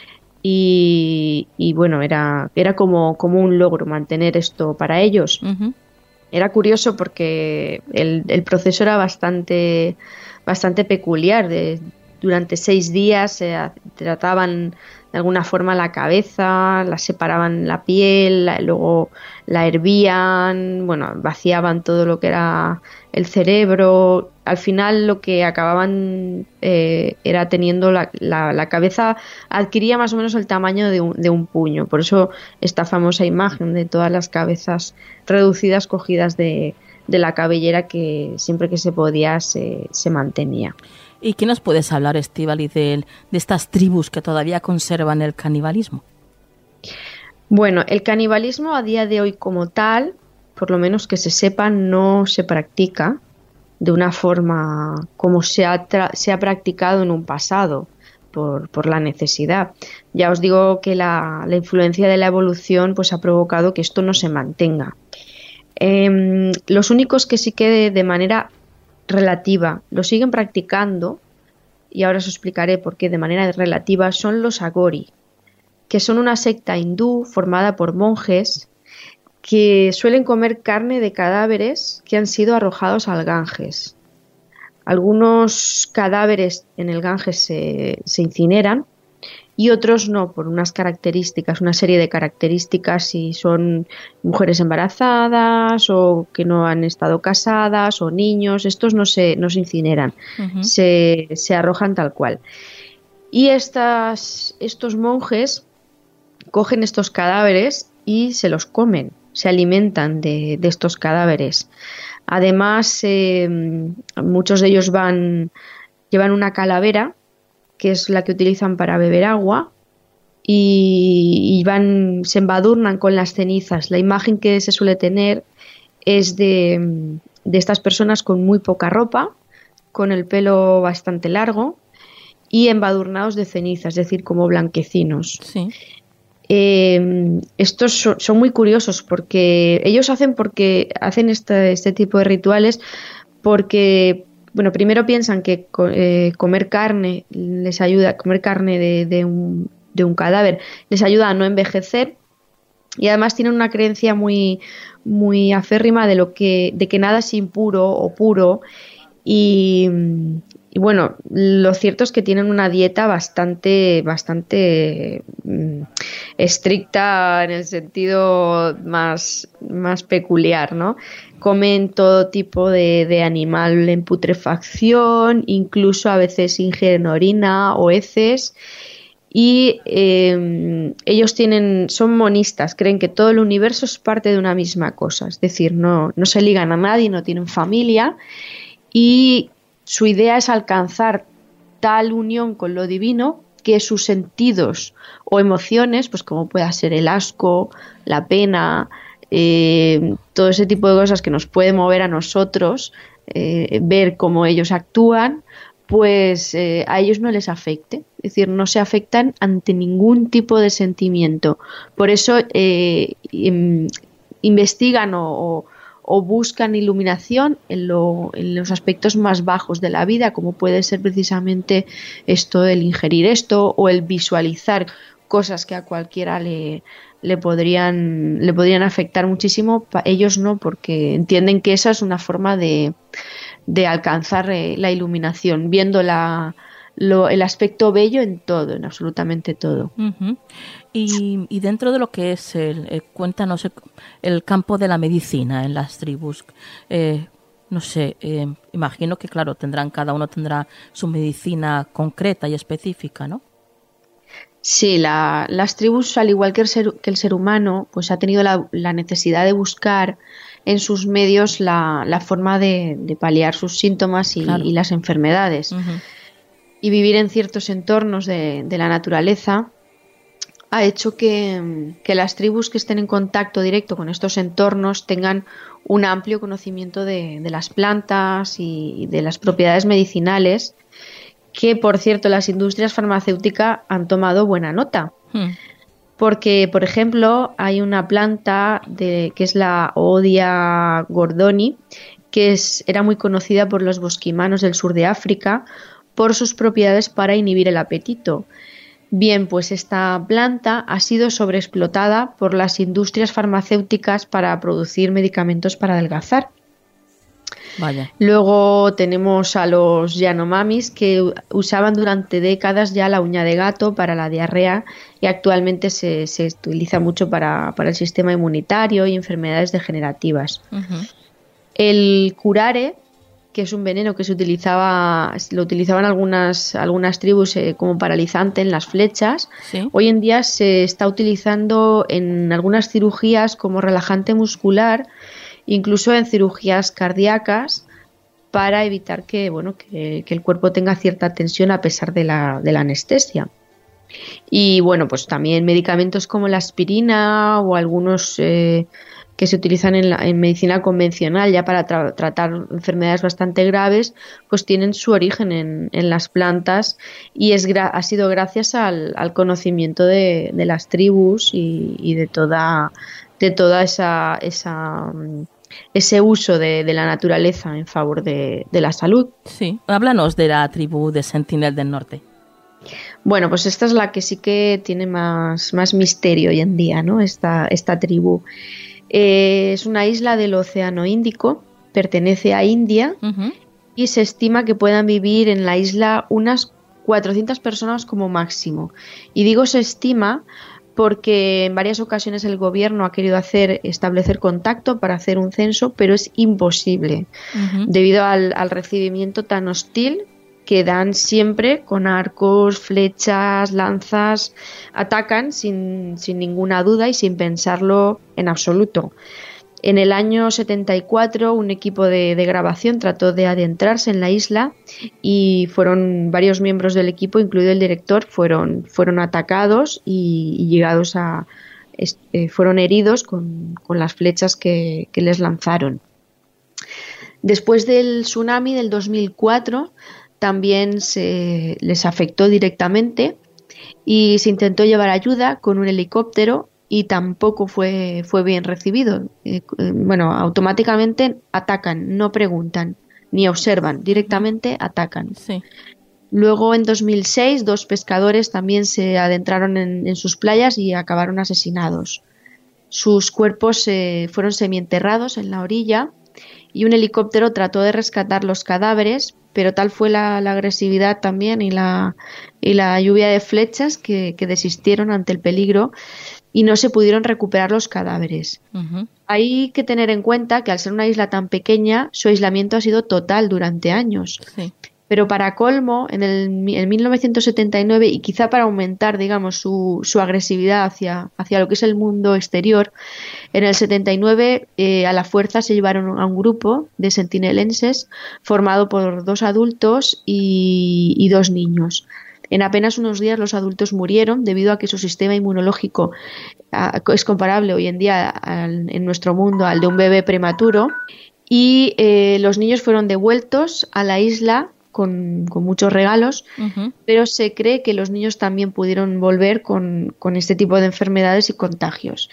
Speaker 6: y, y bueno, era, era como, como un logro mantener esto para ellos. Uh-huh. Era curioso porque el, el proceso era bastante, bastante peculiar. De, durante seis días se trataban de alguna forma la cabeza, la separaban la piel, la, luego la hervían, bueno, vaciaban todo lo que era el cerebro. Al final lo que acababan eh, era teniendo la, la, la cabeza, adquiría más o menos el tamaño de un, de un puño. Por eso esta famosa imagen de todas las cabezas reducidas cogidas de, de la cabellera que siempre que se podía se, se mantenía.
Speaker 2: ¿Y qué nos puedes hablar, Estíbaliz, de, de estas tribus que todavía conservan el canibalismo?
Speaker 6: Bueno, el canibalismo a día de hoy como tal, por lo menos que se sepa, no se practica de una forma como se ha, tra- se ha practicado en un pasado, por, por la necesidad. Ya os digo que la, la influencia de la evolución pues ha provocado que esto no se mantenga. Eh, los únicos que sí que de, de manera relativa lo siguen practicando, y ahora os explicaré por qué de manera relativa, son los Agori, que son una secta hindú formada por monjes que suelen comer carne de cadáveres que han sido arrojados al Ganges. Algunos cadáveres en el Ganges se, se incineran y otros no, por unas características, una serie de características, si son mujeres embarazadas o que no han estado casadas o niños, estos no se, no se incineran, uh-huh. se, se arrojan tal cual. Y estas, estos monjes cogen estos cadáveres y se los comen, se alimentan de, de estos cadáveres. Además, eh, muchos de ellos van, llevan una calavera, que es la que utilizan para beber agua, y, y van, se embadurnan con las cenizas. La imagen que se suele tener es de, de estas personas con muy poca ropa, con el pelo bastante largo y embadurnados de ceniza, es decir, como blanquecinos.
Speaker 2: Sí.
Speaker 6: Eh, estos son, son muy curiosos porque ellos hacen porque hacen este, este tipo de rituales porque, bueno, primero piensan que eh, comer carne les ayuda, comer carne de, de, un, de un cadáver les ayuda a no envejecer, y además tienen una creencia muy, muy aférrima de lo que, de que nada es impuro o puro, y, y bueno, lo cierto es que tienen una dieta bastante, bastante mm, estricta en el sentido más, más peculiar, ¿no? Comen todo tipo de, de animal en putrefacción, incluso a veces ingieren orina o heces, y eh, ellos tienen, son monistas, creen que todo el universo es parte de una misma cosa, es decir, no, no se ligan a nadie, no tienen familia, y su idea es alcanzar tal unión con lo divino que sus sentidos o emociones, pues como pueda ser el asco, la pena, eh, todo ese tipo de cosas que nos puede mover a nosotros, eh, ver cómo ellos actúan, pues eh, a ellos no les afecte, es decir, no se afectan ante ningún tipo de sentimiento. Por eso eh, investigan o, o o buscan iluminación en, lo, en los aspectos más bajos de la vida, como puede ser precisamente esto, el ingerir esto o el visualizar cosas que a cualquiera le, le, podrían, le podrían afectar muchísimo. Ellos no, porque entienden que esa es una forma de, de alcanzar la iluminación, viendo la, lo, el aspecto bello en todo, en absolutamente todo.
Speaker 2: Uh-huh. Y, y dentro de lo que es, el, el cuéntanos, el, el campo de la medicina en las tribus, eh, no sé, eh, imagino que claro, tendrán, cada uno tendrá su medicina concreta y específica, ¿no?
Speaker 6: Sí, la, las tribus, al igual que el ser, que el ser humano, pues ha tenido la, la necesidad de buscar en sus medios la, la forma de, de paliar sus síntomas y, claro. y las enfermedades. Uh-huh. Y vivir en ciertos entornos de, de la naturaleza ha hecho que, que las tribus que estén en contacto directo con estos entornos tengan un amplio conocimiento de, de las plantas y de las propiedades medicinales, que por cierto las industrias farmacéuticas han tomado buena nota. Hmm. Porque, por ejemplo, hay una planta de, que es la Odia gordoni, que es, era muy conocida por los bosquimanos del sur de África por sus propiedades para inhibir el apetito. Bien, pues esta planta ha sido sobreexplotada por las industrias farmacéuticas para producir medicamentos para adelgazar.
Speaker 2: Vaya.
Speaker 6: Luego tenemos a los Yanomamis, que usaban durante décadas ya la uña de gato para la diarrea, y actualmente se, se utiliza mucho para, para el sistema inmunitario y enfermedades degenerativas. Uh-huh. El curare, que es un veneno que se utilizaba, lo utilizaban algunas, algunas tribus eh, como paralizante en las flechas. ¿Sí? Hoy en día se está utilizando en algunas cirugías como relajante muscular, incluso en cirugías cardíacas, para evitar que, bueno, que, que el cuerpo tenga cierta tensión a pesar de la, de la anestesia. Y bueno, pues también medicamentos como la aspirina o algunos eh, que se utilizan en, la, en medicina convencional ya para tra- tratar enfermedades bastante graves, pues tienen su origen en, en las plantas, y es gra- ha sido gracias al, al conocimiento de, de las tribus y, y de toda, de toda esa, esa ese uso de, de la naturaleza en favor de, de la salud.
Speaker 2: Sí, háblanos de la tribu de Sentinel del Norte.
Speaker 6: Bueno, pues esta es la que sí que tiene más, más misterio hoy en día, ¿no? Esta, esta tribu. Eh, es una isla del Océano Índico, pertenece a India, uh-huh. y se estima que puedan vivir en la isla unas cuatrocientas personas como máximo. Y digo se estima porque en varias ocasiones el gobierno ha querido hacer establecer contacto para hacer un censo, pero es imposible uh-huh. debido al, al recibimiento tan hostil que dan siempre con arcos, flechas, lanzas, atacan sin, sin ninguna duda y sin pensarlo en absoluto. En el año setenta y cuatro un equipo de, de grabación trató de adentrarse en la isla y fueron varios miembros del equipo, incluido el director, fueron, fueron atacados y, y llegados a eh, fueron heridos con, con las flechas que, que les lanzaron. Después del tsunami del dos mil cuatro también se les afectó directamente y se intentó llevar ayuda con un helicóptero y tampoco fue, fue bien recibido. Eh, bueno, automáticamente atacan, no preguntan ni observan, directamente atacan.
Speaker 2: Sí.
Speaker 6: Luego en dos mil seis dos pescadores también se adentraron en, en sus playas y acabaron asesinados. Sus cuerpos eh, fueron semienterrados en la orilla y un helicóptero trató de rescatar los cadáveres, pero tal fue la, la agresividad también y la, y la lluvia de flechas que, que desistieron ante el peligro y no se pudieron recuperar los cadáveres. Uh-huh. Hay que tener en cuenta que al ser una isla tan pequeña, su aislamiento ha sido total durante años.
Speaker 2: Sí. Pero
Speaker 6: para colmo, en, el, en mil novecientos setenta y nueve, y quizá para aumentar, digamos, su, su agresividad hacia, hacia lo que es el mundo exterior, en el setenta y nueve eh, a la fuerza se llevaron a un grupo de sentinelenses formado por dos adultos y, y dos niños. En apenas unos días los adultos murieron debido a que su sistema inmunológico a, es comparable hoy en día al, en nuestro mundo al de un bebé prematuro y eh, los niños fueron devueltos a la isla con, con muchos regalos, uh-huh. pero se cree que los niños también pudieron volver con, con este tipo de enfermedades y contagios.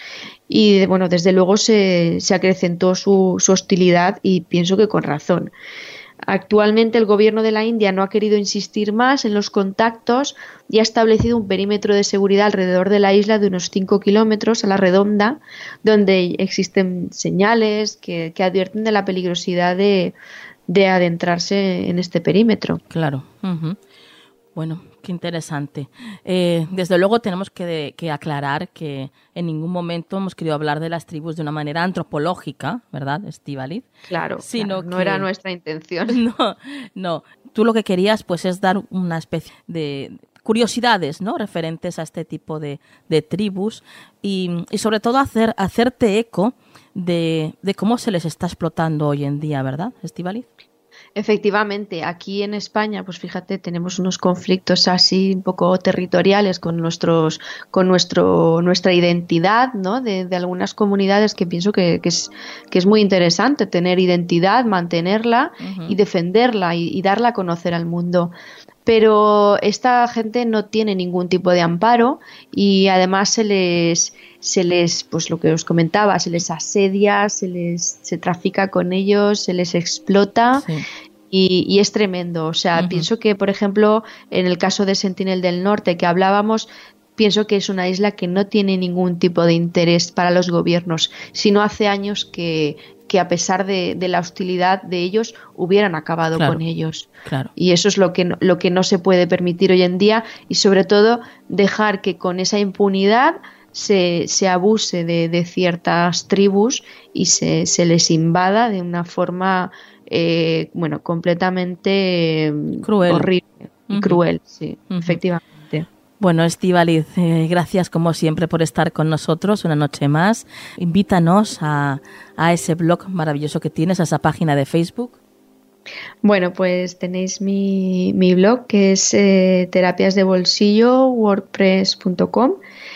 Speaker 6: Y bueno, desde luego se, se acrecentó su, su hostilidad y pienso que con razón. Actualmente el gobierno de la India no ha querido insistir más en los contactos y ha establecido un perímetro de seguridad alrededor de la isla de unos cinco kilómetros a la redonda, donde existen señales que, que advierten de la peligrosidad de, de adentrarse en este perímetro.
Speaker 2: Claro. Uh-huh. Bueno, qué interesante. Eh, desde luego tenemos que, de, que aclarar que en ningún momento hemos querido hablar de las tribus de una manera antropológica, ¿verdad, Estíbaliz?
Speaker 6: Claro,
Speaker 2: Sino
Speaker 6: claro, no
Speaker 2: que,
Speaker 6: era nuestra intención.
Speaker 2: No, no. Tú lo que querías pues es dar una especie de curiosidades, ¿no?, referentes a este tipo de, de tribus y, y sobre todo hacer, hacerte eco de, de cómo se les está explotando hoy en día, ¿verdad, Estíbaliz?
Speaker 6: Efectivamente, aquí en España, pues fíjate, tenemos unos conflictos así un poco territoriales con nuestros, con nuestro, nuestra identidad, ¿no? De, de algunas comunidades que pienso que, que es, que es muy interesante tener identidad, mantenerla uh-huh. y defenderla y, y darla a conocer al mundo. Pero esta gente no tiene ningún tipo de amparo y además se les, se les, pues lo que os comentaba, se les asedia, se les, se trafica con ellos, se les explota. Sí. Y, y es tremendo. O sea, uh-huh. pienso que, por ejemplo, en el caso de Sentinel del Norte que hablábamos, pienso que es una isla que no tiene ningún tipo de interés para los gobiernos, sino hace años que, que a pesar de, de la hostilidad de ellos, hubieran acabado
Speaker 2: claro,
Speaker 6: con ellos.
Speaker 2: Claro.
Speaker 6: Y eso es lo que, no, lo que no se puede permitir hoy en día y sobre todo dejar que con esa impunidad se, se abuse de, de ciertas tribus y se, se les invada de una forma eh, bueno, completamente
Speaker 2: cruel.
Speaker 6: horrible y uh-huh. cruel, sí, uh-huh. efectivamente.
Speaker 2: Bueno, Estíbaliz, eh, gracias como siempre por estar con nosotros una noche más. Invítanos a, a ese blog maravilloso que tienes, a esa página de Facebook.
Speaker 6: Bueno, pues tenéis mi, mi blog que es eh, terapias de bolsillo wordpress punto com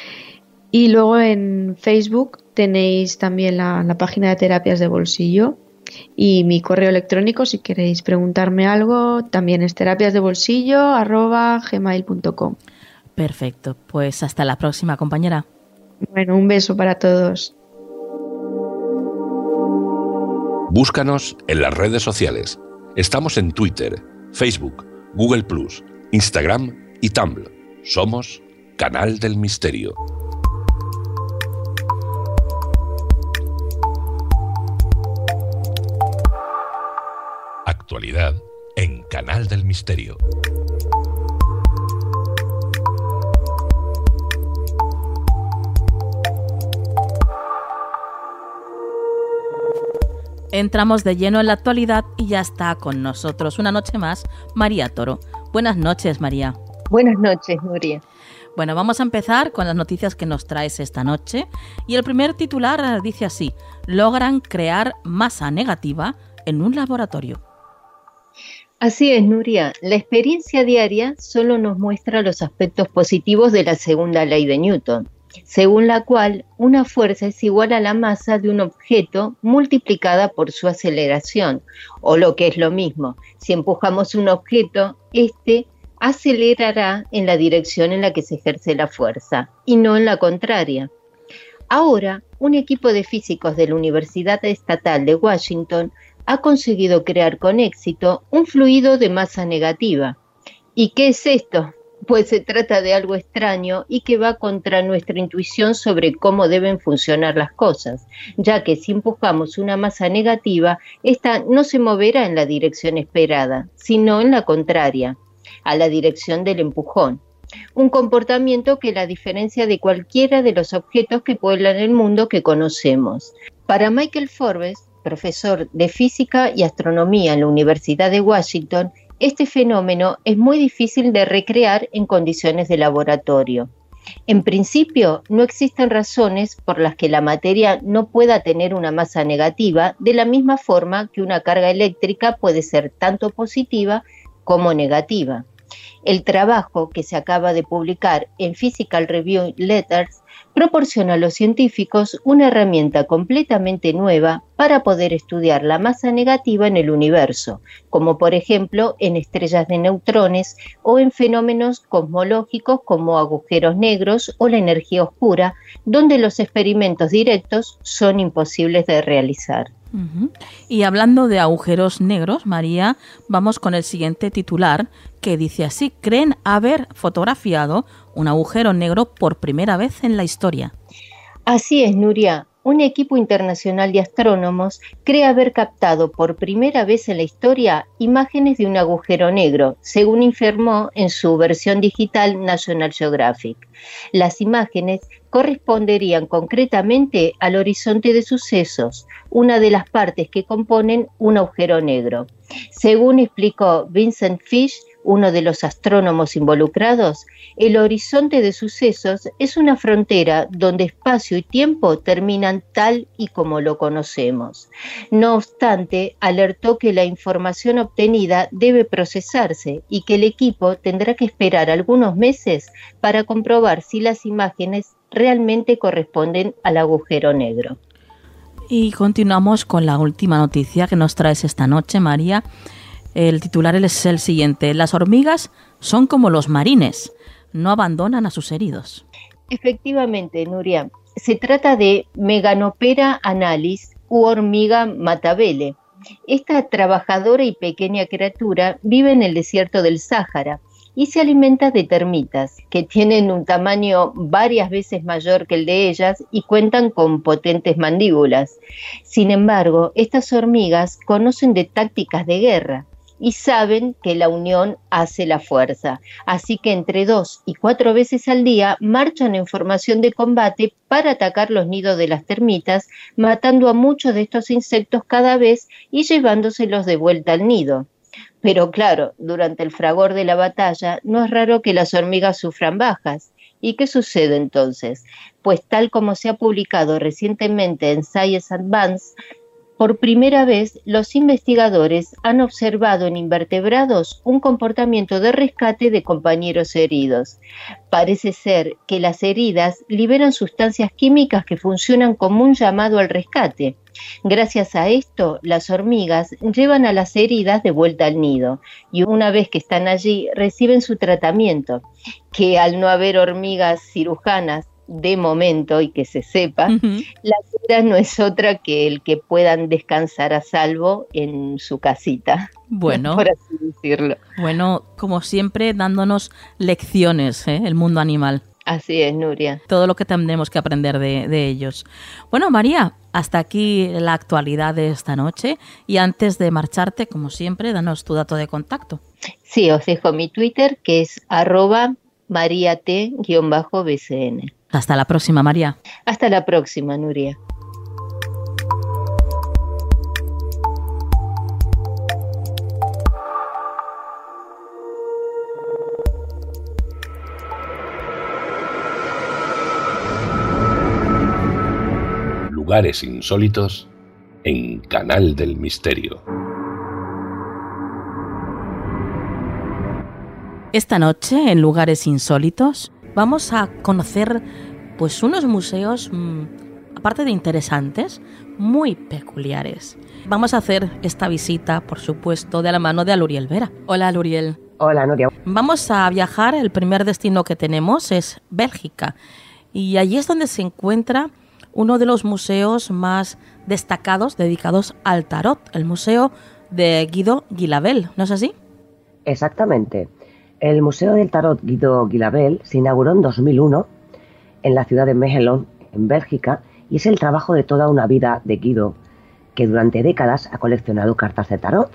Speaker 6: y luego en Facebook tenéis también la, la página de Terapias de Bolsillo y mi correo electrónico si queréis preguntarme algo también es terapiasdebolsillo arroba gmail punto com.
Speaker 2: Perfecto, pues hasta la próxima, compañera.
Speaker 6: Bueno, un beso para todos.
Speaker 4: Búscanos en las redes sociales. Estamos en Twitter, Facebook, Google plus, Instagram y Tumblr. Somos Canal del Misterio. Actualidad en Canal del Misterio.
Speaker 2: entramos de lleno en la actualidad y ya está con nosotros una noche más María Toro. Buenas noches, María.
Speaker 7: Buenas noches, Nuria.
Speaker 2: Bueno, vamos a empezar con las noticias que nos traes esta noche. Y el primer titular dice así: logran crear masa negativa en un laboratorio.
Speaker 7: Así es, Nuria. La experiencia diaria solo nos muestra los aspectos positivos de la segunda ley de Newton, según la cual una fuerza es igual a la masa de un objeto multiplicada por su aceleración, o lo que es lo mismo, si empujamos un objeto, este acelerará en la dirección en la que se ejerce la fuerza, y no en la contraria. Ahora, un equipo de físicos de la Universidad Estatal de Washington ha conseguido crear con éxito un fluido de masa negativa. ¿Y qué es esto? Pues se trata de algo extraño y que va contra nuestra intuición sobre cómo deben funcionar las cosas, ya que si empujamos una masa negativa, esta no se moverá en la dirección esperada, sino en la contraria, a la dirección del empujón. Un comportamiento que la diferencia de cualquiera de los objetos que pueblan el mundo que conocemos. Para Michael Forbes, profesor de Física y Astronomía en la Universidad de Washington, este fenómeno es muy difícil de recrear en condiciones de laboratorio. En principio, no existen razones por las que la materia no pueda tener una masa negativa, de la misma forma que una carga eléctrica puede ser tanto positiva como negativa. El trabajo que se acaba de publicar en Physical Review Letters proporciona a los científicos una herramienta completamente nueva para poder estudiar la masa negativa en el universo, como por ejemplo en estrellas de neutrones o en fenómenos cosmológicos como agujeros negros o la energía oscura, donde los experimentos directos son imposibles de realizar.
Speaker 2: Uh-huh. Y hablando de agujeros negros, María, vamos con el siguiente titular que dice así: creen haber fotografiado un agujero negro por primera vez en la historia.
Speaker 7: Así es, Nuria. Un equipo internacional de astrónomos cree haber captado por primera vez en la historia imágenes de un agujero negro, según informó en su versión digital National Geographic. Las imágenes corresponderían concretamente al horizonte de sucesos, una de las partes que componen un agujero negro. Según explicó Vincent Fish, uno de los astrónomos involucrados, el horizonte de sucesos es una frontera donde espacio y tiempo terminan tal y como lo conocemos. No obstante, alertó que la información obtenida debe procesarse y que el equipo tendrá que esperar algunos meses para comprobar si las imágenes realmente corresponden al agujero negro.
Speaker 2: Y continuamos con la última noticia que nos traes esta noche, María. El titular es el siguiente: las hormigas son como los marines, no abandonan a sus heridos.
Speaker 7: Efectivamente, Nuria, se trata de Meganoptera analis u hormiga matabele. Esta trabajadora y pequeña criatura vive en el desierto del Sáhara y se alimenta de termitas, que tienen un tamaño varias veces mayor que el de ellas y cuentan con potentes mandíbulas. Sin embargo, estas hormigas conocen de tácticas de guerra y saben que la unión hace la fuerza, así que entre dos y cuatro veces al día marchan en formación de combate para atacar los nidos de las termitas, matando a muchos de estos insectos cada vez y llevándoselos de vuelta al nido. Pero claro, durante el fragor de la batalla no es raro que las hormigas sufran bajas. ¿Y qué sucede entonces? Pues tal como se ha publicado recientemente en Science Advance, por primera vez los investigadores han observado en invertebrados un comportamiento de rescate de compañeros heridos. Parece ser que las heridas liberan sustancias químicas que funcionan como un llamado al rescate. Gracias a esto, las hormigas llevan a las heridas de vuelta al nido y una vez que están allí reciben su tratamiento, que al no haber hormigas cirujanas de momento y que se sepa, uh-huh. La cura no es otra que el que puedan descansar a salvo en su casita,
Speaker 2: bueno,
Speaker 7: por así decirlo.
Speaker 2: Bueno, como siempre, dándonos lecciones, ¿eh? El mundo animal.
Speaker 7: Así es, Nuria.
Speaker 2: Todo lo que tenemos que aprender de, de ellos. Bueno, María, hasta aquí la actualidad de esta noche. Y antes de marcharte, como siempre, danos tu dato de contacto.
Speaker 7: Sí, os dejo mi Twitter, que es arroba mariat B C N.
Speaker 2: Hasta la próxima, María.
Speaker 7: Hasta la próxima, Nuria.
Speaker 4: lugares insólitos en Canal del Misterio.
Speaker 2: Esta noche, en Lugares Insólitos, vamos a conocer pues unos museos, mmm, aparte de interesantes, muy peculiares. Vamos a hacer esta visita, por supuesto, de la mano de Aluriel Vera. Hola, Aluriel.
Speaker 8: Hola, Nuria.
Speaker 2: Vamos a viajar, el primer destino que tenemos es Bélgica. Y allí es donde se encuentra uno de los museos más destacados dedicados al tarot, el Museo de Guido Guilabel, ¿no es así?
Speaker 8: Exactamente. El Museo del Tarot Guido Guilabel se inauguró en dos mil uno en la ciudad de Mechelen, en Bélgica, y es el trabajo de toda una vida de Guido, que durante décadas ha coleccionado cartas de tarot.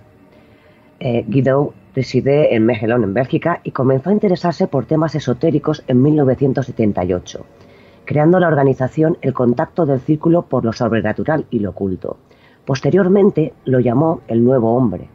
Speaker 8: Eh, Guido reside en Mechelen, en Bélgica, y comenzó a interesarse por temas esotéricos en mil novecientos setenta y ocho, creando la organización El Contacto del Círculo por lo Sobrenatural y lo Oculto. Posteriormente lo llamó el Nuevo Hombre,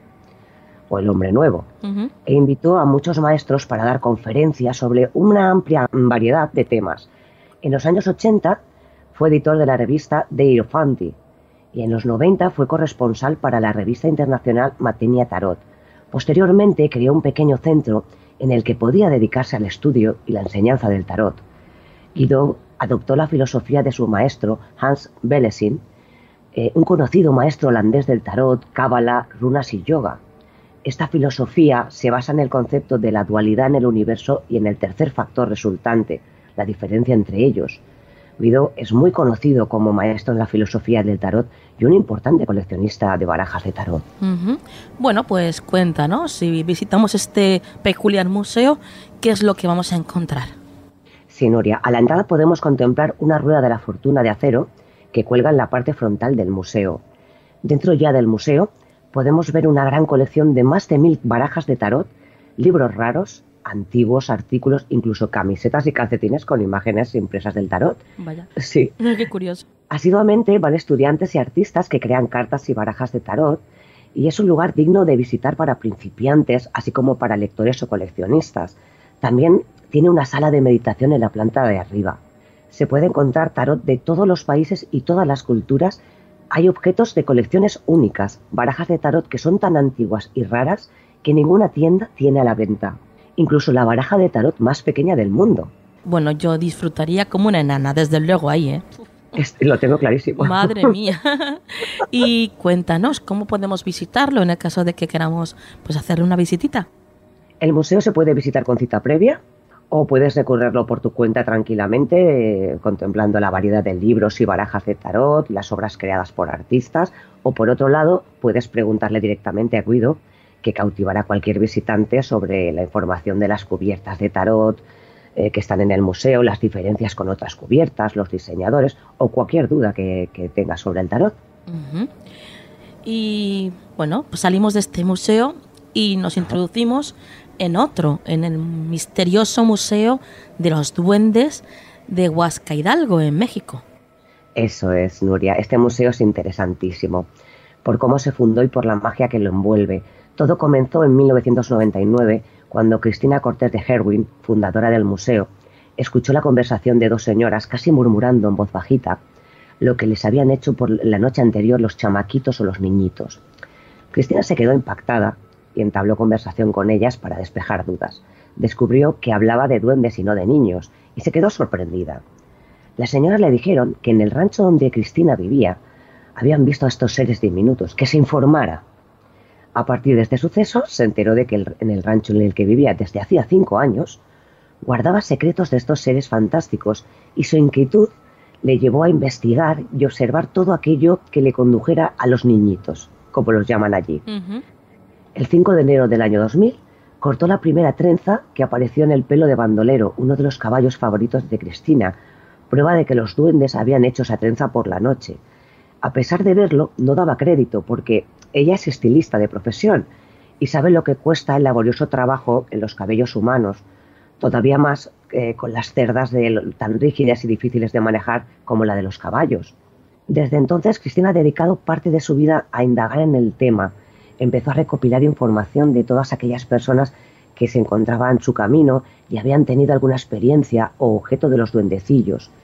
Speaker 8: o el Hombre Nuevo, uh-huh. e invitó a muchos maestros para dar conferencias sobre una amplia variedad de temas. En los años ochenta fue editor de la revista De Hierofanti, y en los noventa fue corresponsal para la revista internacional Matenia Tarot. Posteriormente creó un pequeño centro en el que podía dedicarse al estudio y la enseñanza del tarot. Guido adoptó la filosofía de su maestro Hans Bellessin, eh, un conocido maestro holandés del tarot, cábala, runas y yoga. Esta filosofía se basa en el concepto de la dualidad en el universo y en el tercer factor resultante, la diferencia entre ellos. Guido es muy conocido como maestro en la filosofía del tarot y un importante coleccionista de barajas de tarot.
Speaker 2: Uh-huh. Bueno, pues cuéntanos, si visitamos este peculiar museo, ¿qué es lo que vamos a encontrar?
Speaker 8: Sí, Nuria, a la entrada podemos contemplar una rueda de la fortuna de acero que cuelga en la parte frontal del museo. Dentro ya del museo podemos ver una gran colección de más de mil barajas de tarot, libros raros, antiguos, artículos, incluso camisetas y calcetines con imágenes impresas del tarot.
Speaker 2: Vaya,
Speaker 8: sí.
Speaker 2: Qué curioso.
Speaker 8: Asiduamente van estudiantes y artistas que crean cartas y barajas de tarot, y es un lugar digno de visitar para principiantes, así como para lectores o coleccionistas. También tiene una sala de meditación en la planta de arriba. Se puede encontrar tarot de todos los países y todas las culturas. Hay objetos de colecciones únicas, barajas de tarot que son tan antiguas y raras que ninguna tienda tiene a la venta. Incluso la baraja de tarot más pequeña del mundo.
Speaker 2: Bueno, yo disfrutaría como una enana, desde luego ahí, ¿eh?
Speaker 8: Es, lo tengo clarísimo.
Speaker 2: Madre mía. Y cuéntanos, ¿cómo podemos visitarlo en el caso de que queramos pues, hacerle una visitita?
Speaker 8: El museo se puede visitar con cita previa o puedes recorrerlo por tu cuenta tranquilamente, eh, contemplando la variedad de libros y barajas de tarot, las obras creadas por artistas, o por otro lado, puedes preguntarle directamente a Guido, que cautivará a cualquier visitante sobre la información de las cubiertas de tarot eh, que están en el museo, las diferencias con otras cubiertas, los diseñadores o cualquier duda que, que tengas sobre el tarot.
Speaker 2: Uh-huh. Y bueno, pues salimos de este museo y nos introducimos en otro, en el misterioso Museo de los Duendes de Huasca Hidalgo, en México.
Speaker 8: Eso es, Nuria. Este museo es interesantísimo por cómo se fundó y por la magia que lo envuelve. Todo comenzó en mil novecientos noventa y nueve, cuando Cristina Cortés de Herwin, fundadora del museo, escuchó la conversación de dos señoras casi murmurando en voz bajita lo que les habían hecho por la noche anterior los chamaquitos o los niñitos. Cristina se quedó impactada y entabló conversación con ellas para despejar dudas. Descubrió que hablaba de duendes y no de niños, y se quedó sorprendida. Las señoras le dijeron que en el rancho donde Cristina vivía habían visto a estos seres diminutos, que se informara. A partir de este suceso se enteró de que el, en el rancho en el que vivía desde hacía cinco años guardaba secretos de estos seres fantásticos, y su inquietud le llevó a investigar y observar todo aquello que le condujera a los niñitos, como los llaman allí. Uh-huh. El cinco de enero del año dos mil cortó la primera trenza que apareció en el pelo de Bandolero, uno de los caballos favoritos de Cristina, prueba de que los duendes habían hecho esa trenza por la noche. A pesar de verlo, no daba crédito porque ella es estilista de profesión y sabe lo que cuesta el laborioso trabajo en los cabellos humanos, todavía más eh, con las cerdas de, tan rígidas y difíciles de manejar como la de los caballos. Desde entonces, Cristina ha dedicado parte de su vida a indagar en el tema. Empezó a recopilar información de todas aquellas personas que se encontraban en su camino y habían tenido alguna experiencia o objeto de los duendecillos.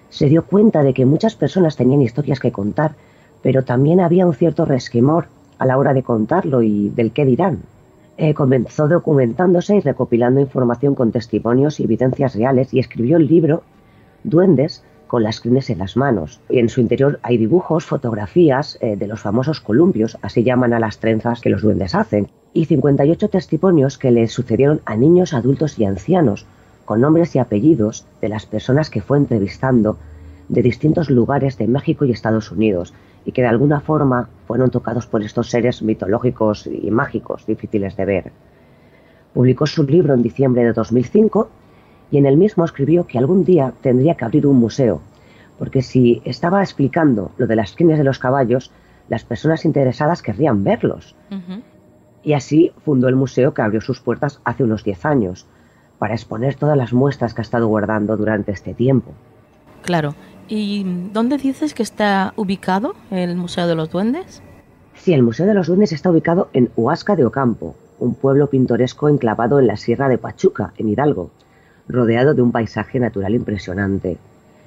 Speaker 8: Se dio cuenta de que muchas personas tenían historias que contar, pero también había un cierto resquemor a la hora de contarlo y del qué dirán. Eh, comenzó documentándose y recopilando información con testimonios y evidencias reales y escribió el libro Duendes con las crines en las manos. Y en su interior hay dibujos, fotografías eh, de los famosos columpios, así llaman a las trenzas que los duendes hacen, y cincuenta y ocho testimonios que le sucedieron a niños, adultos y ancianos, con nombres y apellidos de las personas que fue entrevistando de distintos lugares de México y Estados Unidos, y que de alguna forma fueron tocados por estos seres mitológicos y mágicos difíciles de ver. Publicó su libro en diciembre de dos mil cinco y en el mismo escribió que algún día tendría que abrir un museo, porque si estaba explicando lo de las crines de los caballos, las personas interesadas querrían verlos. Uh-huh. Y así fundó el museo, que abrió sus puertas hace unos diez años, para exponer todas las muestras que ha estado guardando durante este tiempo.
Speaker 2: Claro. ¿Y dónde dices que está ubicado el Museo de los Duendes?
Speaker 8: Sí, el Museo de los Duendes está ubicado en Huasca de Ocampo, un pueblo pintoresco enclavado en la Sierra de Pachuca, en Hidalgo, rodeado de un paisaje natural impresionante.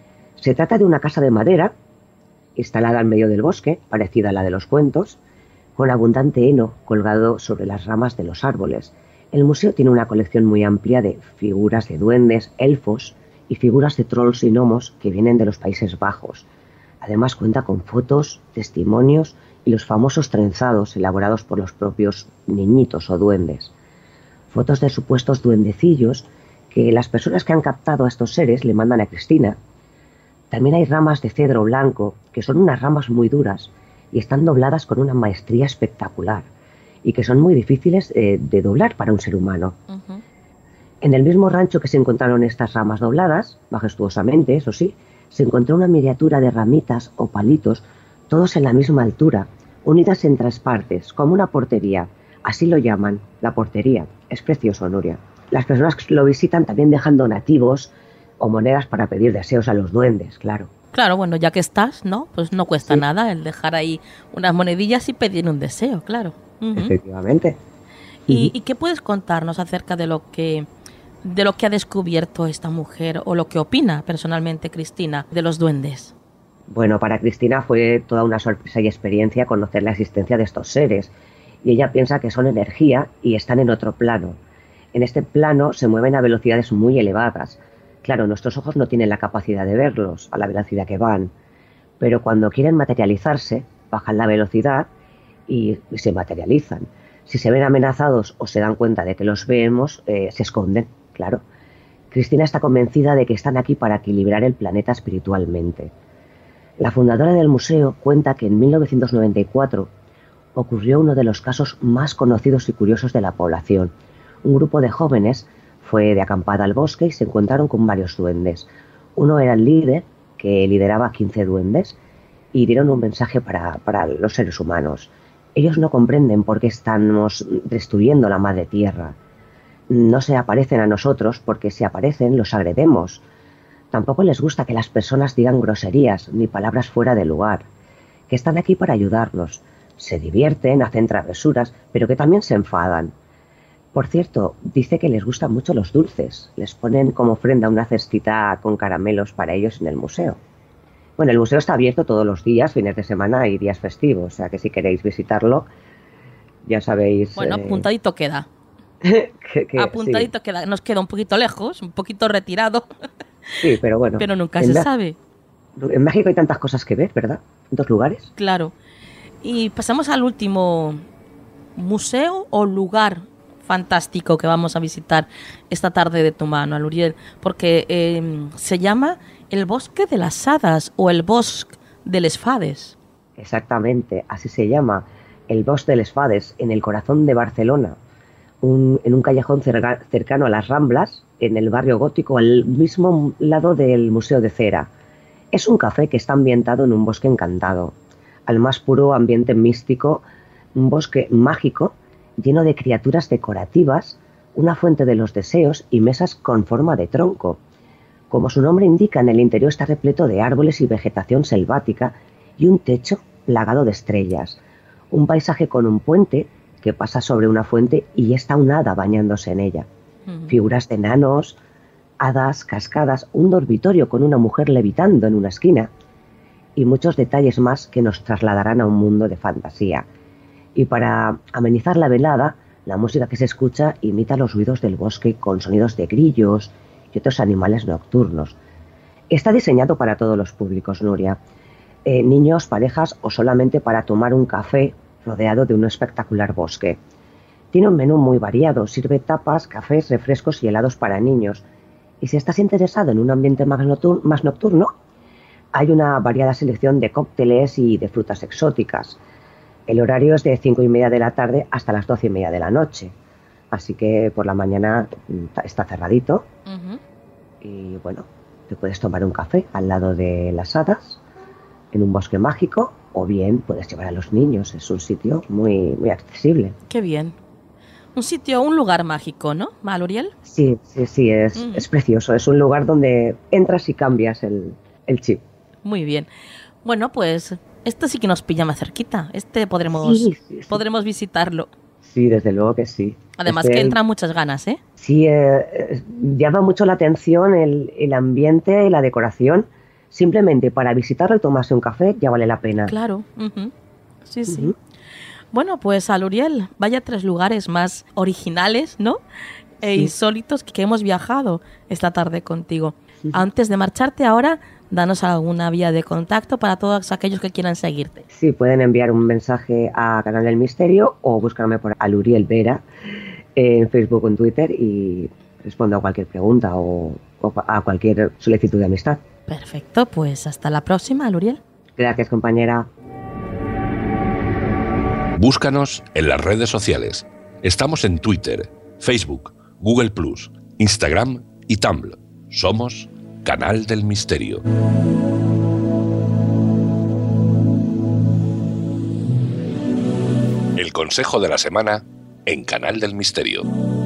Speaker 8: Se trata de una casa de madera, instalada en medio del bosque, parecida a la de los cuentos, con abundante heno colgado sobre las ramas de los árboles. El museo tiene una colección muy amplia de figuras de duendes, elfos y figuras de trolls y gnomos que vienen de los Países Bajos. Además cuenta con fotos, testimonios y los famosos trenzados elaborados por los propios niñitos o duendes. Fotos de supuestos duendecillos que las personas que han captado a estos seres le mandan a Cristina. También hay ramas de cedro blanco, que son unas ramas muy duras y están dobladas con una maestría espectacular y que son muy difíciles eh, de doblar para un ser humano. Uh-huh. En el mismo rancho que se encontraron estas ramas dobladas, majestuosamente, eso sí, se encontró una miniatura de ramitas o palitos, todos en la misma altura, unidas en tres partes, como una portería. Así lo llaman, la portería. Es precioso, Nuria. Las personas que lo visitan también dejan donativos o monedas para pedir deseos a los duendes, claro.
Speaker 2: Claro, bueno, ya que estás, ¿no? Pues no cuesta sí. nada el dejar ahí unas monedillas y pedir un deseo, claro. Uh-huh.
Speaker 8: Efectivamente.
Speaker 2: ¿Y,
Speaker 8: uh-huh.
Speaker 2: ¿Y qué puedes contarnos acerca de lo que de lo que ha descubierto esta mujer o lo que opina personalmente Cristina de los duendes?
Speaker 8: Bueno, para Cristina fue toda una sorpresa y experiencia conocer la existencia de estos seres, y ella piensa que son energía y están en otro plano. En este plano se mueven a velocidades muy elevadas. Claro, nuestros ojos no tienen la capacidad de verlos a la velocidad que van, pero cuando quieren materializarse, bajan la velocidad y, y se materializan. Si se ven amenazados o se dan cuenta de que los vemos, eh, se esconden, claro. Cristina está convencida de que están aquí para equilibrar el planeta espiritualmente. La fundadora del museo cuenta que en mil novecientos noventa y cuatro ocurrió uno de los casos más conocidos y curiosos de la población. Un grupo de jóvenes fue de acampada al bosque y se encontraron con varios duendes. Uno era el líder, que lideraba quince duendes, y dieron un mensaje para, para los seres humanos. Ellos no comprenden por qué estamos destruyendo la madre tierra. No se aparecen a nosotros porque si aparecen los agredemos. Tampoco les gusta que las personas digan groserías ni palabras fuera de lugar. Que están aquí para ayudarnos. Se divierten, hacen travesuras, pero que también se enfadan. Por cierto, dice que les gustan mucho los dulces. Les ponen como ofrenda una cestita con caramelos para ellos en el museo. Bueno, el museo está abierto todos los días, fines de semana y días festivos, o sea que si queréis visitarlo, ya sabéis...
Speaker 2: Bueno,
Speaker 8: eh...
Speaker 2: apuntadito queda.
Speaker 8: que, que,
Speaker 2: apuntadito
Speaker 8: sí.
Speaker 2: queda. Nos queda un poquito lejos, un poquito retirado.
Speaker 8: Sí, pero bueno.
Speaker 2: Pero nunca se
Speaker 8: la...
Speaker 2: sabe.
Speaker 8: En México hay tantas cosas que ver, ¿verdad? En dos lugares.
Speaker 2: Claro. Y pasamos al último museo o lugar fantástico que vamos a visitar esta tarde de tu mano, Aluriel, porque eh, se llama el Bosque de las Hadas o el Bosque de les Fades.
Speaker 8: Exactamente, así se llama, el Bosque de les Fades, en el corazón de Barcelona, un, en un callejón cerca, cercano a las Ramblas, en el barrio gótico, al mismo lado del Museo de Cera. Es un café que está ambientado en un bosque encantado, al más puro ambiente místico, un bosque mágico, lleno de criaturas decorativas, una fuente de los deseos y mesas con forma de tronco. Como su nombre indica, en el interior está repleto de árboles y vegetación selvática y un techo plagado de estrellas. Un paisaje con un puente que pasa sobre una fuente y está un hada bañándose en ella. Uh-huh. Figuras de enanos, hadas, cascadas, un dormitorio con una mujer levitando en una esquina y muchos detalles más que nos trasladarán a un mundo de fantasía. Y para amenizar la velada, la música que se escucha imita los ruidos del bosque con sonidos de grillos y otros animales nocturnos. Está diseñado para todos los públicos, Nuria. Eh, niños, parejas o solamente para tomar un café rodeado de un espectacular bosque. Tiene un menú muy variado, sirve tapas, cafés, refrescos y helados para niños. Y si estás interesado en un ambiente más nocturno, más nocturno, hay una variada selección de cócteles y de frutas exóticas. El horario es de cinco y media de la tarde hasta las doce y media de la noche. Así que por la mañana está cerradito. Uh-huh. Y bueno, te puedes tomar un café al lado de las hadas, en un bosque mágico, o bien puedes llevar a los niños. Es un sitio muy, muy accesible.
Speaker 2: Qué bien. Un sitio, un lugar mágico, ¿no, Maluriel?
Speaker 8: Sí, sí, sí, es, uh-huh. es precioso. Es un lugar donde entras y cambias el, el chip.
Speaker 2: Muy bien. Bueno, pues este sí que nos pilla más cerquita. Este podremos, sí, sí, sí. podremos visitarlo.
Speaker 8: Sí, desde luego que sí.
Speaker 2: Además
Speaker 8: este,
Speaker 2: que entran muchas ganas, ¿eh?
Speaker 8: Sí, eh, llama mucho la atención el, el ambiente y la decoración. Simplemente para visitarlo y tomarse un café ya vale la pena.
Speaker 2: Claro. Uh-huh. Sí, sí. Uh-huh. Bueno, pues Aluriel, vaya tres lugares más originales, ¿no? E sí. insólitos que hemos viajado esta tarde contigo. Uh-huh. Antes de marcharte ahora, danos alguna vía de contacto para todos aquellos que quieran seguirte.
Speaker 8: Sí, pueden enviar un mensaje a Canal del Misterio o buscarme por Aluriel Vera en Facebook o en Twitter y respondo a cualquier pregunta o, o a cualquier solicitud de amistad.
Speaker 2: Perfecto, pues hasta la próxima, Aluriel.
Speaker 8: Gracias, compañera.
Speaker 4: Búscanos en las redes sociales. Estamos en Twitter, Facebook, Google plus, Instagram y Tumblr. Somos Canal del Misterio. El consejo de la semana en Canal del Misterio.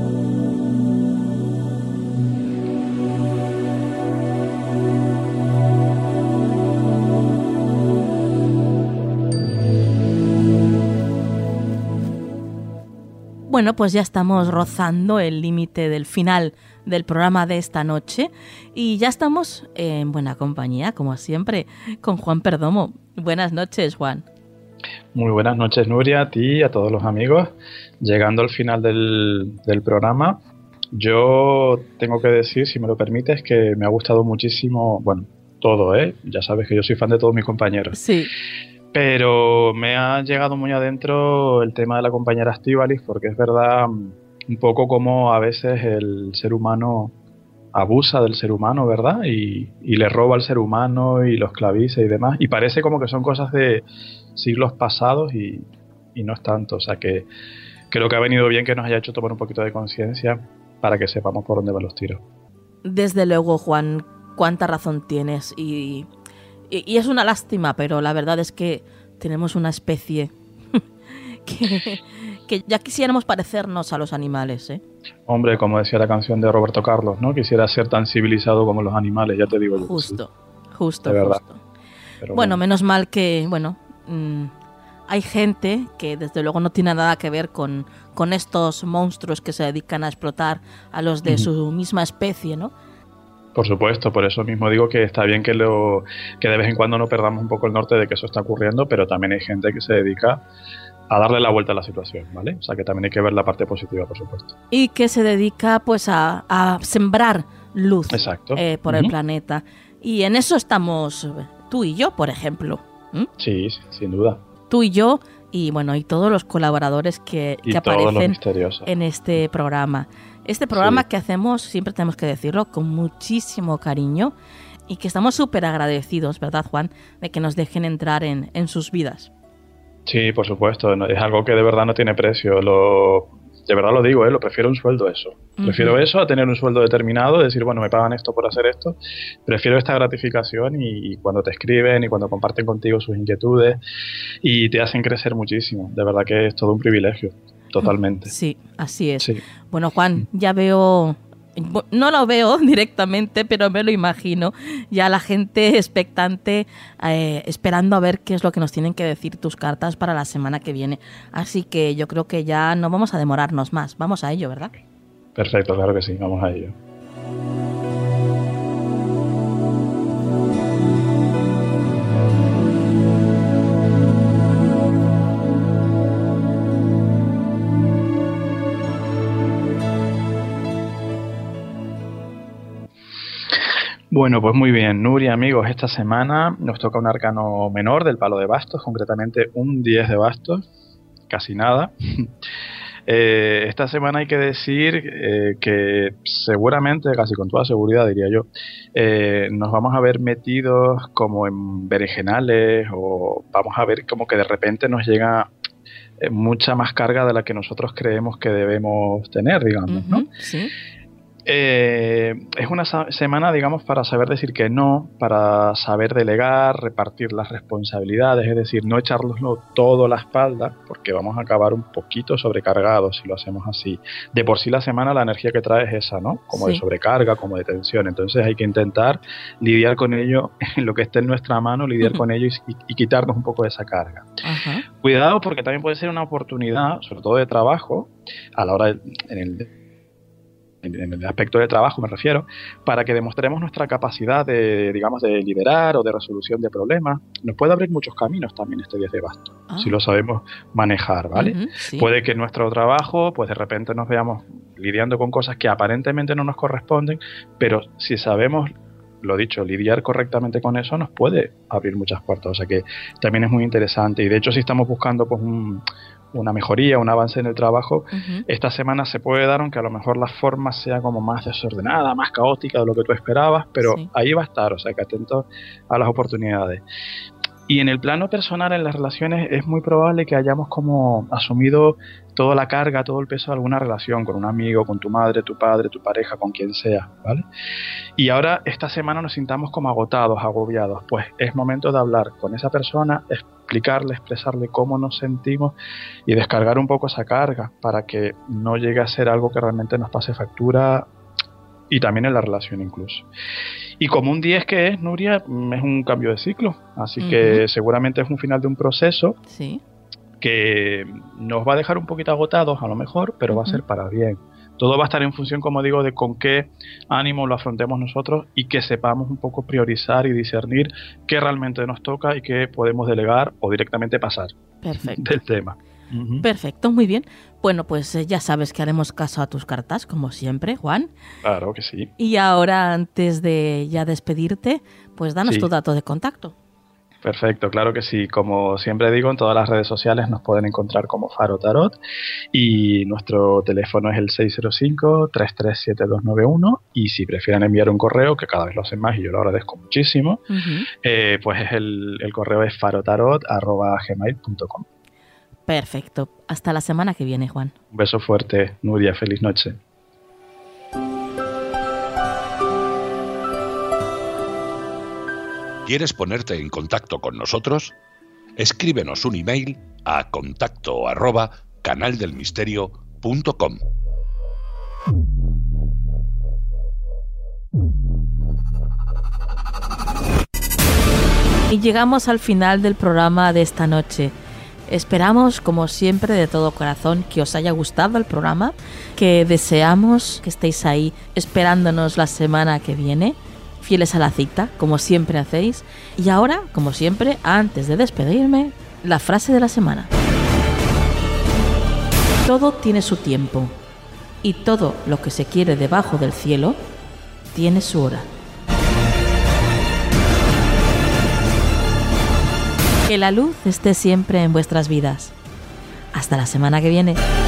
Speaker 2: Bueno, pues ya estamos rozando el límite del final del programa de esta noche y ya estamos en buena compañía, como siempre, con Juan Perdomo. Buenas noches, Juan.
Speaker 9: Muy buenas noches, Nuria, a ti y a todos los amigos. Llegando al final del, del programa, yo tengo que decir, si me lo permites, que me ha gustado muchísimo, bueno, todo, ¿eh? Ya sabes que yo soy fan de todos mis compañeros.
Speaker 2: Sí.
Speaker 9: Pero me ha llegado muy adentro el tema de la compañera Estíbaliz, porque es verdad un poco como a veces el ser humano abusa del ser humano, ¿verdad? Y, y le roba al ser humano y lo esclaviza y demás. Y parece como que son cosas de siglos pasados y, y no es tanto. O sea que creo que ha venido bien que nos haya hecho tomar un poquito de conciencia para que sepamos por dónde van los tiros.
Speaker 2: Desde luego, Juan, cuánta razón tienes y... Y es una lástima, pero la verdad es que tenemos una especie que, que ya quisiéramos parecernos a los animales, ¿eh?
Speaker 9: Hombre, como decía la canción de Roberto Carlos, ¿no? Quisiera ser tan civilizado como los animales, ya te digo yo.
Speaker 2: Justo, sí. justo,
Speaker 9: de verdad.
Speaker 2: justo.
Speaker 9: Pero
Speaker 2: bueno, bueno, menos mal que, bueno, mmm, hay gente que desde luego no tiene nada que ver con, con estos monstruos que se dedican a explotar a los de uh-huh. su misma especie, ¿no?
Speaker 9: Por supuesto, por eso mismo digo que está bien que lo que de vez en cuando no perdamos un poco el norte de que eso está ocurriendo, pero también hay gente que se dedica a darle la vuelta a la situación, ¿vale? O sea que también hay que ver la parte positiva, por supuesto.
Speaker 2: Y que se dedica pues a, a sembrar luz eh, por uh-huh. el planeta. Y en eso estamos tú y yo, por ejemplo. ¿Mm?
Speaker 9: Sí, sin duda.
Speaker 2: Tú y yo y bueno, y todos los colaboradores que, que aparecen en este programa. Este programa sí. que hacemos, siempre tenemos que decirlo, con muchísimo cariño y que estamos súper agradecidos, ¿verdad, Juan?, de que nos dejen entrar en, en sus vidas.
Speaker 9: Sí, por supuesto, es algo que de verdad no tiene precio. Lo, de verdad lo digo, ¿eh? Lo prefiero un sueldo eso. Prefiero uh-huh. eso a tener un sueldo determinado, decir, bueno, me pagan esto por hacer esto. Prefiero esta gratificación y, y cuando te escriben y cuando comparten contigo sus inquietudes y te hacen crecer muchísimo. De verdad que es todo un privilegio. Totalmente.
Speaker 2: Sí, así es.
Speaker 9: Sí.
Speaker 2: Bueno, Juan, ya veo, no lo veo directamente, pero me lo imagino, ya la gente expectante, eh, esperando a ver qué es lo que nos tienen que decir tus cartas para la semana que viene. Así que yo creo que ya no vamos a demorarnos más. Vamos a ello, ¿verdad?
Speaker 9: Perfecto, claro que sí, vamos a ello. Bueno, pues muy bien, Nuria, amigos, esta semana nos toca un arcano menor del palo de bastos, concretamente un diez de bastos, casi nada. eh, esta semana hay que decir eh, que seguramente, casi con toda seguridad diría yo, eh, nos vamos a ver metidos como en berenjenales, o vamos a ver como que de repente nos llega eh, mucha más carga de la que nosotros creemos que debemos tener, digamos, ¿no?
Speaker 2: Uh-huh, sí.
Speaker 9: Eh, es una semana, digamos, para saber decir que no, para saber delegar, repartir las responsabilidades, es decir, no echárnoslo todo a la espalda, porque vamos a acabar un poquito sobrecargados si lo hacemos así. De por sí la semana la energía que trae es esa, ¿no? Como sí. de sobrecarga, como de tensión. Entonces hay que intentar lidiar con ello, en lo que esté en nuestra mano, lidiar uh-huh. con ello y, y quitarnos un poco de esa carga. Uh-huh. Cuidado, porque también puede ser una oportunidad, sobre todo de trabajo, a la hora de, en el en el aspecto de trabajo me refiero, para que demostremos nuestra capacidad de, digamos, de liderar o de resolución de problemas. Nos puede abrir muchos caminos también este diez de bastos, ah. si lo sabemos manejar, ¿vale? Uh-huh, sí. Puede que en nuestro trabajo, pues de repente nos veamos lidiando con cosas que aparentemente no nos corresponden, pero si sabemos, lo dicho, lidiar correctamente con eso nos puede abrir muchas puertas, o sea que también es muy interesante. Y de hecho, si estamos buscando pues un una mejoría, un avance en el trabajo, uh-huh. esta semana se puede dar, aunque a lo mejor la forma sea como más desordenada, más caótica de lo que tú esperabas, pero sí. ahí va a estar, o sea que atentos a las oportunidades. Y en el plano personal, en las relaciones, es muy probable que hayamos como asumido toda la carga, todo el peso de alguna relación, con un amigo, con tu madre, tu padre, tu pareja, con quien sea, ¿vale? Y ahora esta semana nos sintamos como agotados, agobiados, pues es momento de hablar con esa persona, explicarle, expresarle cómo nos sentimos y descargar un poco esa carga para que no llegue a ser algo que realmente nos pase factura, y también en la relación incluso. Y como un diez que es, Nuria, es un cambio de ciclo, así uh-huh. que seguramente es un final de un proceso
Speaker 2: sí.
Speaker 9: que nos va a dejar un poquito agotados a lo mejor, pero uh-huh. va a ser para bien. Todo va a estar en función, como digo, de con qué ánimo lo afrontemos nosotros y que sepamos un poco priorizar y discernir qué realmente nos toca y qué podemos delegar o directamente pasar
Speaker 2: Perfecto.
Speaker 9: del tema.
Speaker 2: Uh-huh. Perfecto, muy bien. Bueno, pues eh, ya sabes que haremos caso a tus cartas, como siempre, Juan.
Speaker 9: Claro que sí.
Speaker 2: Y ahora, antes de ya despedirte, pues danos
Speaker 9: sí.
Speaker 2: tu dato de contacto.
Speaker 9: Perfecto, claro que sí. Como siempre digo, en todas las redes sociales nos pueden encontrar como Faro Tarot y nuestro teléfono es el seis cero cinco, tres tres siete dos nueve uno y si prefieren enviar un correo, que cada vez lo hacen más y yo lo agradezco muchísimo, uh-huh. eh, pues es el, el correo es farotarot arroba gmail punto com.
Speaker 2: Perfecto. Hasta la semana que viene, Juan.
Speaker 9: Un beso fuerte, Nuria. Feliz noche.
Speaker 4: ¿Quieres ponerte en contacto con nosotros? Escríbenos un email a contacto arroba canaldelmisterio punto com.
Speaker 2: Y llegamos al final del programa de esta noche. Esperamos, como siempre, de todo corazón, que os haya gustado el programa, que deseamos que estéis ahí esperándonos la semana que viene, fieles a la cita, como siempre hacéis. Y ahora, como siempre, antes de despedirme, la frase de la semana. Todo tiene su tiempo, y todo lo que se quiere debajo del cielo tiene su hora. Que la luz esté siempre en vuestras vidas. Hasta la semana que viene.